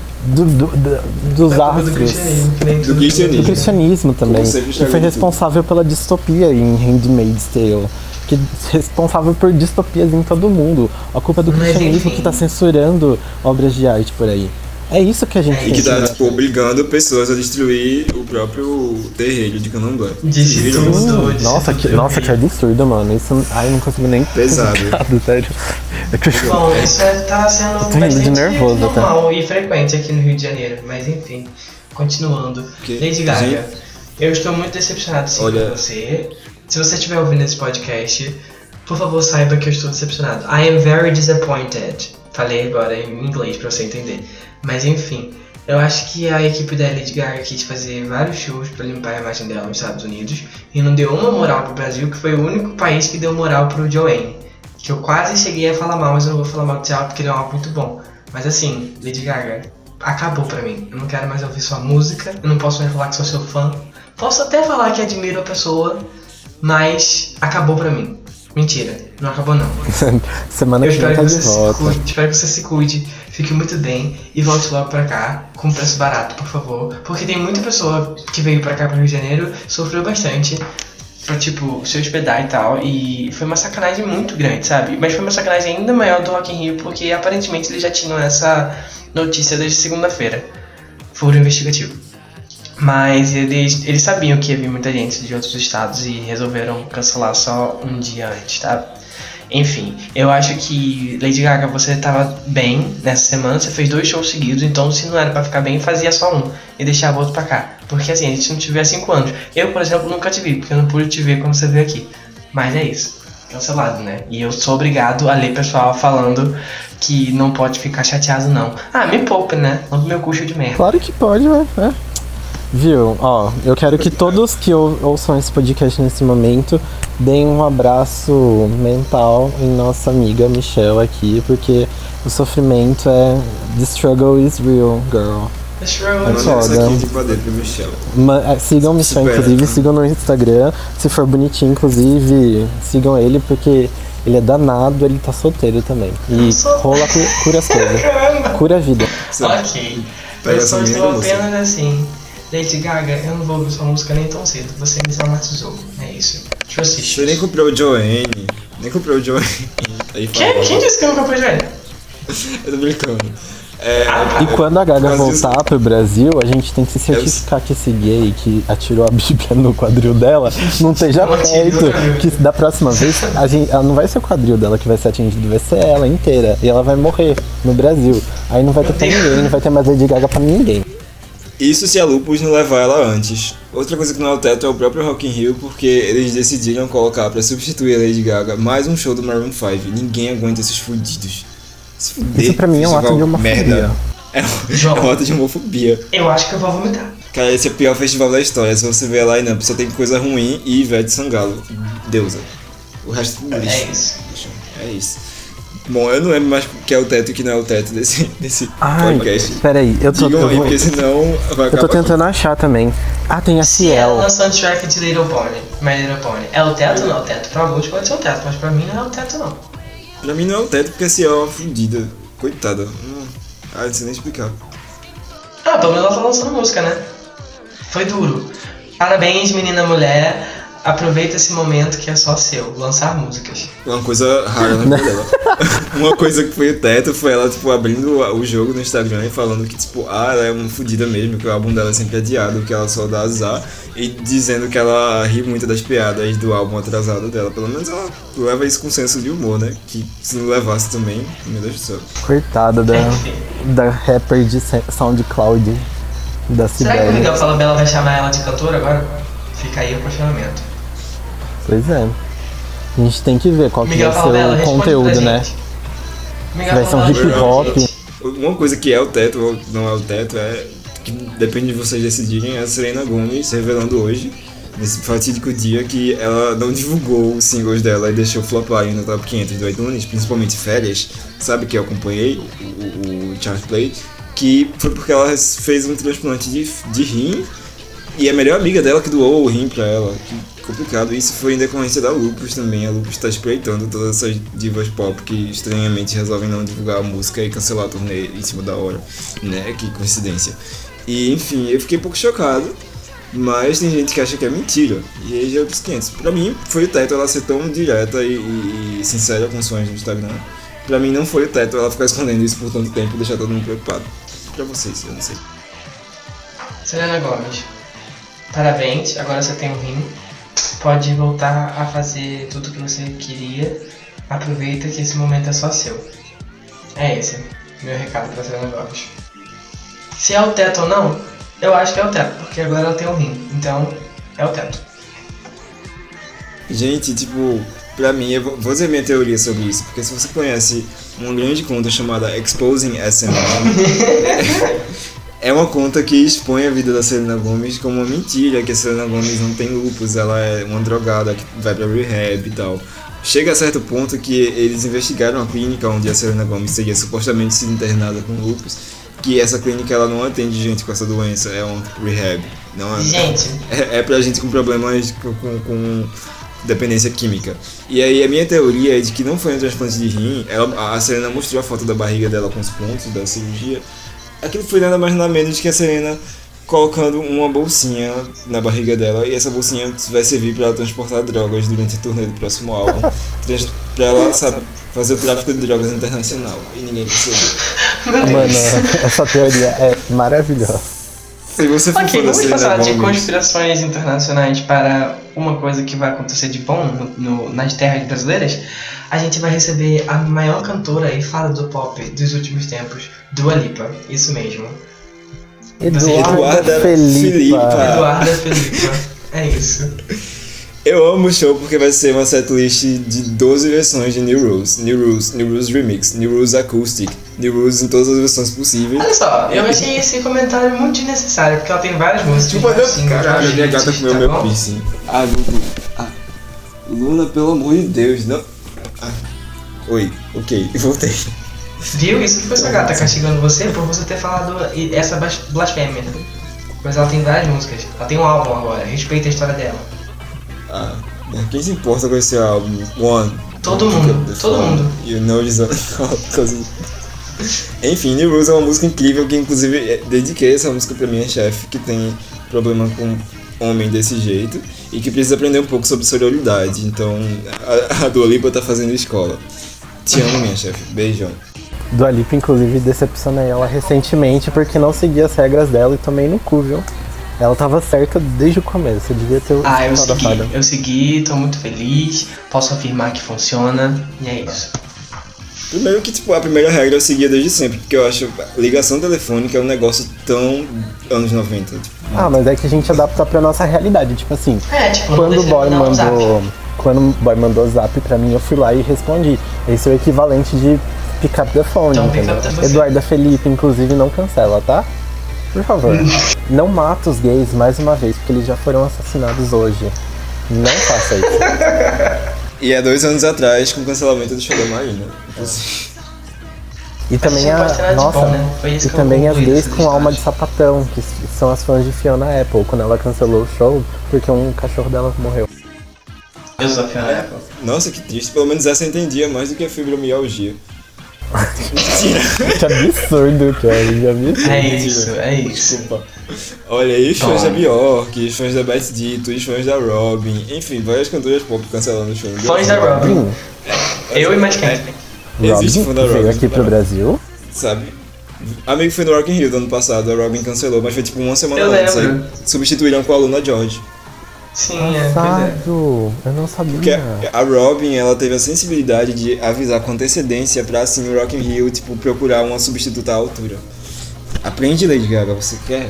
S6: Dos
S5: É culpa do
S6: astros.
S5: cristianismo, que nem
S7: Do
S5: tudo.
S7: cristianismo.
S6: Do cristianismo também.
S7: Como sempre
S6: Que foi
S7: estragou
S6: responsável pela distopia em Handmaid's Tale. Que é responsável por distopias em todo mundo. A culpa é do
S5: Mas
S6: cristianismo
S5: enfim.
S6: que tá censurando obras de arte por aí. É isso que a gente
S7: E
S6: tem
S7: que tá,
S6: que
S7: tipo, obrigando pessoas a destruir o próprio terreiro de Candomblé.
S5: Disse
S7: Viram?
S5: tudo. disse
S6: Nossa,
S5: tudo.
S6: que absurdo, mano. Isso, ai, eu não consigo nem...
S7: Pesado.
S6: Sério. É que eu-
S5: Bom, isso tá sendo
S6: tô rindo de
S5: bastante
S6: nervoso até.
S5: normal e frequente aqui no Rio de Janeiro. Mas enfim, continuando.
S7: Que-
S5: Lady Gaga,
S7: Gente.
S5: eu estou muito decepcionado sim
S7: Olha-
S5: com você. Se você estiver ouvindo esse podcast, por favor saiba que eu estou decepcionado. I am very disappointed. Falei agora em inglês pra você entender. Mas enfim, eu acho que a equipe da Lady Gaga quis fazer vários shows pra limpar a imagem dela nos Estados Unidos e não deu uma moral pro Brasil, que foi o único país que deu moral pro Joanne. Que eu quase cheguei a falar mal, mas eu não vou falar mal desse álbum porque ele é um álbum muito bom. Mas assim, Lady Gaga, acabou pra mim. Eu não quero mais ouvir sua música, eu não posso mais falar que sou seu fã. Posso até falar que admiro a pessoa, mas acabou pra mim. Mentira, não acabou não.
S6: Semana
S5: Eu
S6: que vem
S5: espero
S6: tá
S5: que,
S6: de
S5: você se
S6: volta.
S5: cuide, espero que você se cuide, fique muito bem e volte logo pra cá com preço barato, por favor. Porque tem muita pessoa que veio pra cá pro Rio de Janeiro, sofreu bastante pra, tipo, se hospedar e tal. E foi uma sacanagem muito grande, sabe? Mas foi uma sacanagem ainda maior do Rock in Rio, porque aparentemente eles já tinham essa notícia desde segunda-feira. Furo investigativo. Mas eles sabiam que ia vir muita gente de outros estados e resolveram cancelar só um dia antes, tá? Enfim, eu acho que Lady Gaga, você tava bem nessa semana, você fez 2 shows seguidos, então se não era pra ficar bem, fazia só um e deixava o outro pra cá. Porque assim, a gente não te vê há 5 anos. Eu, por exemplo, nunca te vi, porque eu não pude te ver quando você veio aqui. Mas é isso, cancelado, né? E eu sou obrigado a ler pessoal falando que não pode ficar chateado não. Ah, me poupa, né? Não do meu custo de merda.
S6: Claro que pode, né? Viu? Ó, eu quero que todos que ouçam esse podcast nesse momento deem um abraço mental em nossa amiga Michelle aqui, porque o sofrimento é... The struggle is real, girl.
S7: Manda
S6: foda.
S7: essa aqui pra dentro pro Michel.
S6: Sigam o Michelle,
S7: Supera.
S6: inclusive, sigam no Instagram. Se for bonitinho, inclusive, sigam ele, porque ele é danado, ele tá solteiro também. E rola, cura as coisas. Cura a vida.
S5: Ok.
S7: Pega
S5: Eu
S7: essa
S5: só
S7: menina,
S5: estou
S7: moça.
S5: apenas assim. Lady Gaga, eu não vou ouvir sua música nem tão cedo. Você me traumatizou. É isso. Trust
S7: Você
S5: issues.
S7: nem comprou o Joanne. Nem comprei o Johnny. Aí
S5: Quem disse que eu não comprei Johnny?
S7: Eu tô brincando.
S6: E quando a Gaga
S7: Brasil-
S6: voltar pro Brasil, a gente tem que se certificar que esse gay que atirou a Bíblia no quadril dela não esteja
S5: Não atirou
S6: perto.
S5: o quadril.
S6: Que da próxima vez, ela não vai ser o quadril dela que vai ser atingido, vai ser ela inteira. E ela vai morrer no Brasil. Aí não vai ter pra ninguém, não vai ter mais Lady Gaga pra ninguém.
S7: Isso se a Lupus não levar ela antes. Outra coisa que não é o teto é o próprio Rock in Rio, porque eles decidiram colocar pra substituir a Lady Gaga mais um show do Maroon 5. Ninguém aguenta esses fudidos. Se fuder,
S6: Isso pra mim é um ato
S7: festival
S6: de homofobia.
S7: merda. É
S5: João.
S7: um ato de homofobia.
S5: Eu acho que eu vou vomitar.
S7: Cara, esse é o pior festival da história. Se você ver a line-up, só tem coisa ruim e Ivete Sangalo. Deusa. O resto é lixo.
S5: É isso.
S7: É isso. Bom, eu não lembro mais o que é o teto e o que não é o teto desse
S6: Ai,
S7: podcast.
S6: peraí, eu tô
S7: Porque senão vai acabar.
S6: eu tô tentando achar também. Ah, tem a
S5: Se ela
S6: Ciel.
S5: na soundtrack de Little Pony, My Little Pony, é o teto ou não é o teto? Pra alguns pode ser o teto, mas pra mim não é o teto não.
S7: Pra mim não é o teto porque a Ciel é uma fudida. Coitada. Não sei nem explicar.
S5: Ah, pelo menos ela tá lançando música, né? Foi duro. Parabéns, menina mulher. Aproveita esse momento que é só seu, lançar músicas.
S7: Uma coisa rara na vida dela. Uma coisa que foi o teto foi ela, tipo, abrindo o jogo no Instagram e falando que, tipo, ela é uma fudida mesmo, que o álbum dela é sempre adiado, que ela só dá azar. E dizendo que ela ri muito das piadas do álbum atrasado dela. Pelo menos ela leva isso com senso de humor, né? Que se não levasse também, meu Deus do céu.
S6: Coitada
S5: Enfim.
S6: da rapper de SoundCloud da
S5: Será que o
S6: Sibeli.
S5: Miguel Falabella vai chamar ela de cantora agora? Fica aí o questionamento.
S6: Pois é. A gente tem que ver qual que
S5: Miguel
S6: vai
S5: Falabella,
S6: ser o
S5: responde
S6: conteúdo,
S5: pra
S6: né?
S5: gente. Miguel
S6: Vai ser um
S5: Falabella,
S6: hip hop.
S5: gente.
S7: Uma coisa que é o teto ou não é o teto é que depende de vocês decidirem. É a Selena Gomez revelando hoje, nesse fatídico dia, que ela não divulgou os singles dela e deixou flopar aí no top 500 do iTunes, principalmente Férias, sabe, que eu acompanhei o chart play, que foi porque ela fez um transplante de rim e a melhor amiga dela que doou o rim pra ela. Que complicado. Isso foi em decorrência da Lupus também. A Lupus tá espreitando todas essas divas pop que estranhamente resolvem não divulgar a música e cancelar a turnê em cima da hora, né? Que coincidência. E enfim, eu fiquei um pouco chocado, mas tem gente que acha que é mentira. E aí já é outros 500. Pra mim, foi o teto ela ser tão direta e sincera com os fãs no Instagram. Pra mim não foi o teto ela ficar escondendo isso por tanto tempo e deixar todo mundo preocupado. Pra vocês, eu não sei.
S5: Selena Gomez, parabéns, agora você tem um rim. Pode voltar a fazer tudo que você queria. Aproveita que esse momento é só seu. É esse meu recado pra Selena Gomez. Se é o teto ou não, eu acho que é o teto, porque agora ela tem um rim. Então, é o teto.
S7: Gente, tipo, pra mim, eu vou dizer minha teoria sobre isso, porque se você conhece uma grande conta chamada Exposing SNL, é uma conta que expõe a vida da Selena Gomez como uma mentira, que a Selena Gomez não tem lupus, ela é uma drogada que vai pra rehab e tal. Chega a certo ponto que eles investigaram a clínica onde a Selena Gomez teria supostamente sido internada com lupus, que essa clínica ela não atende gente com essa doença, é um rehab. Não é,
S5: Gente,
S7: é pra gente com problemas com dependência química. E aí a minha teoria é de que não foi um transplante de rim. A Selena mostrou a foto da barriga dela com os pontos da cirurgia. Aquilo foi nada mais nada menos que a Selena colocando uma bolsinha na barriga dela, e essa bolsinha vai servir para ela transportar drogas durante a turnê do próximo álbum, pra ela, sabe, fazer o tráfico de drogas internacional, e ninguém percebeu.
S6: Mano, essa teoria é maravilhosa.
S7: Se você for
S5: ok,
S7: fã da
S5: vamos
S7: Selena
S5: passar de
S7: Gomez,
S5: conspirações internacionais para uma coisa que vai acontecer de bom nas terras brasileiras. A gente vai receber a maior cantora e fada do pop dos últimos tempos, Dua Lipa. Isso mesmo.
S6: Eduarda Felipa.
S5: Eduarda Felipa. É isso.
S7: eu amo o show porque vai ser uma setlist de 12 versões de New Rules. New Rules Remix, New Rules Acoustic, New Rules em todas as versões possíveis.
S5: Olha só, eu achei esse comentário muito desnecessário, porque ela tem várias músicas. vários singles,
S7: Caralho,
S5: vários
S7: minha gata
S5: hits,
S7: comeu
S5: tá
S7: meu
S5: bom?
S7: piercing. Luna, pelo amor de Deus, não. Oi, ok, voltei.
S5: Viu? Isso que foi sua gata castigando você por você ter falado essa blasfêmia. Mas ela tem várias músicas. Ela tem um álbum agora. Respeita a história dela.
S7: Quem se importa com esse álbum? One.
S5: Todo mundo, todo mundo.
S7: You know this Enfim, New Rules é uma música incrível que inclusive dediquei essa música pra minha chefe que tem problema com homem desse jeito e que precisa aprender um pouco sobre sororidade. Então, a Dua Lipa tá fazendo escola. Te amo, minha chefe. Beijão.
S6: Dua Lipa, inclusive, decepcionei ela recentemente porque não seguia as regras dela e tomei no cu, viu? Ela tava certa desde o começo, eu devia ter
S5: Eu segui, tô muito feliz, posso afirmar que funciona, e é isso.
S7: Primeiro que, tipo, a primeira regra eu seguia desde sempre, porque eu acho ligação telefônica é um negócio tão anos 90. Tipo,
S6: mas é que a gente adapta pra nossa realidade, tipo assim, quando o boy mandou zap pra mim, eu fui lá e respondi. Esse é o equivalente de pick up the phone,
S5: Então,
S6: entendeu?
S5: pick up the
S6: Eduarda Felipe, inclusive, não cancela, tá? Por favor. Não mata os gays mais uma vez, porque eles já foram assassinados hoje. Não faça isso.
S7: E é 2 anos atrás, com o cancelamento do show da Marina.
S6: E também
S5: não pode ter nada de bom, né? Foi isso
S6: e
S5: que eu
S6: também as
S5: concluí
S6: gays
S5: dessa
S6: com alma de
S5: listagem.
S6: sapatão, que são as fãs de Fiona Apple, quando ela cancelou o show, porque um cachorro dela morreu.
S5: Eu sou a Fiona Apple.
S7: Nossa, que triste. Pelo menos essa eu entendia mais do que a fibromialgia.
S6: Que absurdo, cara. Que absurdo.
S5: É isso.
S7: Desculpa. Olha aí, os fãs da Bjork, os fãs da Beth Ditto, os fãs da Robin, enfim, várias cantoras pop cancelando o show.
S5: Fãs da Robin. Eu e mais quem?
S7: Existe fã da
S6: Robin,
S7: Robin.
S6: veio aqui pro Brasil.
S7: Sabe? Amigo foi no Rock in Rio do ano passado, a Robin cancelou, mas foi tipo uma semana
S5: Eu
S7: antes.
S5: lembro.
S7: Aí substituíram com a Luna George.
S5: Sim, pois é.
S6: Passado. Eu não sabia.
S7: Porque a Robin, ela teve a sensibilidade de avisar com antecedência pra, assim, o Rock in Rio, tipo, procurar uma substituta à altura. Aprende, Lady Gaga, você quer?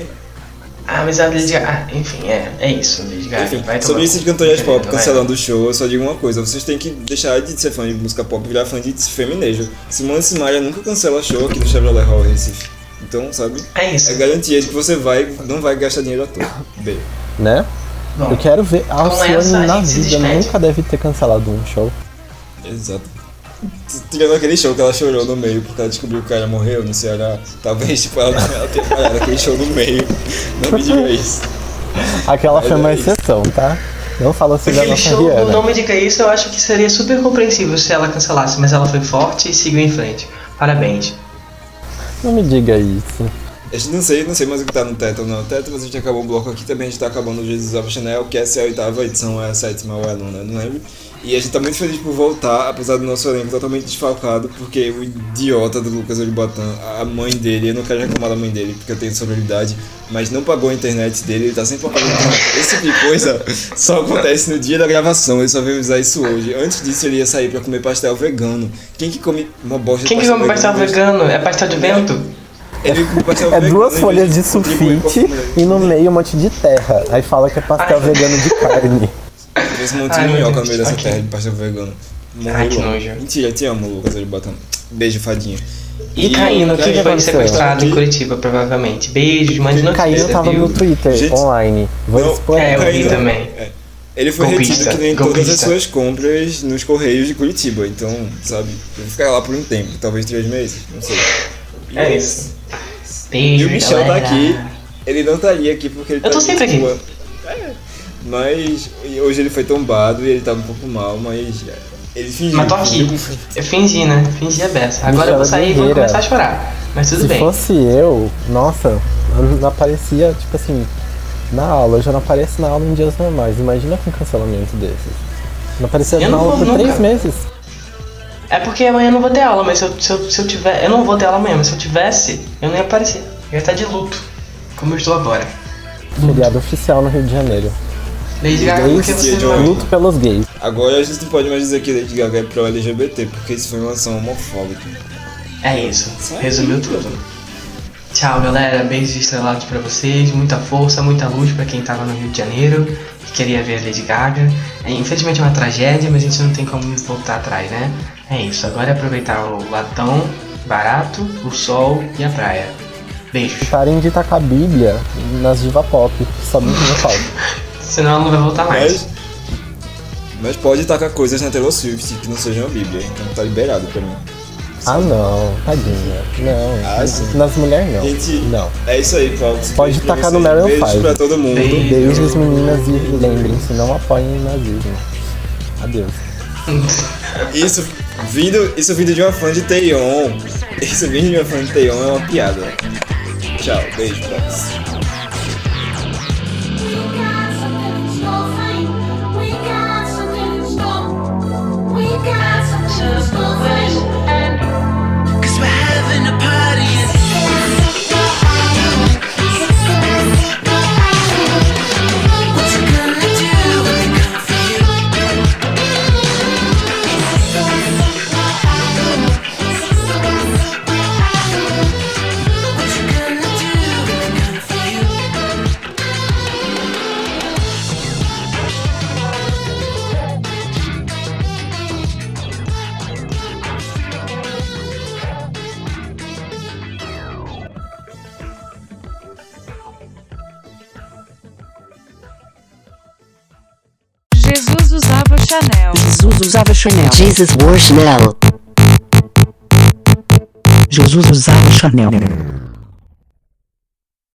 S5: Mas a Lady Gaga... enfim, é isso, Lady Gaga.
S7: Enfim,
S5: vai
S7: sobre
S5: tomar
S7: isso de
S5: cu.
S7: cantoras pop
S5: Vai.
S7: cancelando o show, eu só digo uma coisa, vocês têm que deixar de ser fã de música pop e virar fã de feminejo. Simone Simaria nunca cancela show aqui no Chevrolet Hall Recife. Então, sabe?
S5: É isso.
S7: É garantia de que você não vai gastar dinheiro à toa. Bem.
S6: Né?
S5: Bom,
S6: Eu quero ver. A
S5: com essa,
S6: Alcione
S5: a
S6: na
S5: gente se
S6: vida
S5: despede.
S6: nunca deve ter cancelado um show.
S7: Exato. Tirando aquele show que ela chorou no meio porque ela descobriu que o cara morreu no Ceará, talvez tipo, ela tenha parado aquele show no meio. Não me diga isso.
S6: Aquela
S7: Mas
S6: foi uma
S7: é isso.
S6: exceção, tá? Não fala assim da
S5: Aquele
S6: nossa
S5: show,
S6: Rihanna.
S5: não me diga isso, eu acho que seria super compreensível se ela cancelasse, mas ela foi forte e seguiu em frente. Parabéns.
S6: Não me diga isso.
S7: A gente não sei mais o que tá no teto ou não. O teto, a gente acabou o bloco aqui também, a gente tá acabando o Jesus of Chanel, que essa é a 8ª edição, é a 7ª ou é a 9ª, não lembro. E a gente tá muito feliz por voltar, apesar do nosso elenco totalmente desfalcado, porque o idiota do Lucas Olibotan, a mãe dele, eu não quero reclamar da mãe dele, porque eu tenho sororidade, mas não pagou a internet dele, ele tá sempre pagando a internet. Esse tipo de coisa só acontece no dia da gravação, ele só veio avisar isso hoje. Antes disso ele ia sair pra comer pastel vegano. Quem que come uma bosta de
S5: Quem que come pastel vegano? É pastel de vento?
S7: Ele come pastel
S6: É
S7: vegano,
S6: 2
S7: em
S6: folhas de
S7: vez contribuir com a
S6: sulfite
S7: família.
S6: e no meio um monte de terra. Aí fala que é pastel vegano de carne.
S7: Esse monte de
S5: Ai, meu
S7: minhoca
S5: Deus,
S7: no meio dessa
S5: ok.
S7: terra de pastel vegano.
S5: Ai, que
S7: Morreu.
S5: nojo.
S7: Mentira, te amo, Lucas Olibotan. Beijo, fadinha.
S5: E Caíno,
S6: o que
S5: que foi
S6: aconteceu?
S5: sequestrado em Curitiba, provavelmente. Beijos, mande notícias,
S6: Caíno tava
S5: viu?
S6: no Twitter,
S7: Gente,
S6: online. Vou
S7: não,
S6: expor.
S5: É, eu vi
S7: Caíno.
S5: também.
S7: Ele foi
S5: Golpista,
S7: retido que nem todas as
S5: golpista.
S7: suas compras nos Correios de Curitiba. Então, sabe, ele vai ficar lá por um tempo, talvez 3 meses, não sei.
S5: É isso.
S7: E
S5: Beijo,
S7: o Michel tá
S5: galera.
S7: aqui, ele não estaria aqui porque ele
S5: Eu tô
S7: tá
S5: sempre
S7: em
S5: aqui.
S7: Lisboa. Mas hoje ele foi tombado e ele tava um pouco mal, mas ele fingiu.
S5: Mas tô aqui. Eu fingi, né? Fingi a beça. Agora eu vou sair e vou
S6: guerreira.
S5: começar a chorar. Mas tudo
S6: Se
S5: bem.
S6: fosse eu, nossa, eu não aparecia, tipo assim, na aula. Eu já não apareço na aula em dias normais. Imagina com um cancelamento desses. Não aparecia
S5: Eu
S6: na
S5: não
S6: aula
S5: vou
S6: por 3
S5: nunca.
S6: meses.
S5: É porque amanhã eu não vou ter aula, mas se eu tiver. Eu não vou ter aula amanhã, mas se eu tivesse, eu não ia aparecer. Eu ia estar de luto. Como eu estou agora.
S6: Feriado oficial no Rio de Janeiro.
S5: Lady Gaga, por que você não
S6: Luto pelos gays.
S7: Agora a gente não pode mais dizer que Lady Gaga é pró-LGBT, porque isso foi uma ação homofóbica.
S5: É isso. Resumiu tudo. Tchau, galera. Beijos estrelados pra vocês. Muita força, muita luz pra quem tava no Rio de Janeiro e queria ver a Lady Gaga. Infelizmente é uma tragédia, mas a gente não tem como voltar atrás, né? É isso. Agora é aproveitar o latão barato, o sol e a praia. Beijos.
S6: Parem de tacar Bíblia nas diva pop, que só me falta.
S5: Senão ela não vai voltar mais.
S7: Mas pode tacar coisas na Taylor Swift que não sejam a Bíblia, então tá liberado pra mim.
S6: Ah não, tadinha. Não.
S7: Ah, sim.
S6: Nas mulheres não.
S7: Gente,
S6: Não.
S7: é isso aí, Paulo.
S6: Pode
S7: Beijo pra
S6: tacar no
S7: vocês.
S6: Meryl
S7: Beijos
S6: Five.
S7: pra todo mundo.
S5: Beijo.
S6: Beijos, meninas, e lembrem-se, não apoiem o nazismo. Adeus.
S7: Isso vindo de uma fã de Taeyeon. Isso vindo de uma fã de Taeyeon é uma piada. Tchau, beijo pra vocês.
S1: usava Chanel.
S2: Jesus usava Chanel.
S3: Jesus wore Chanel.
S2: Jesus usava Chanel.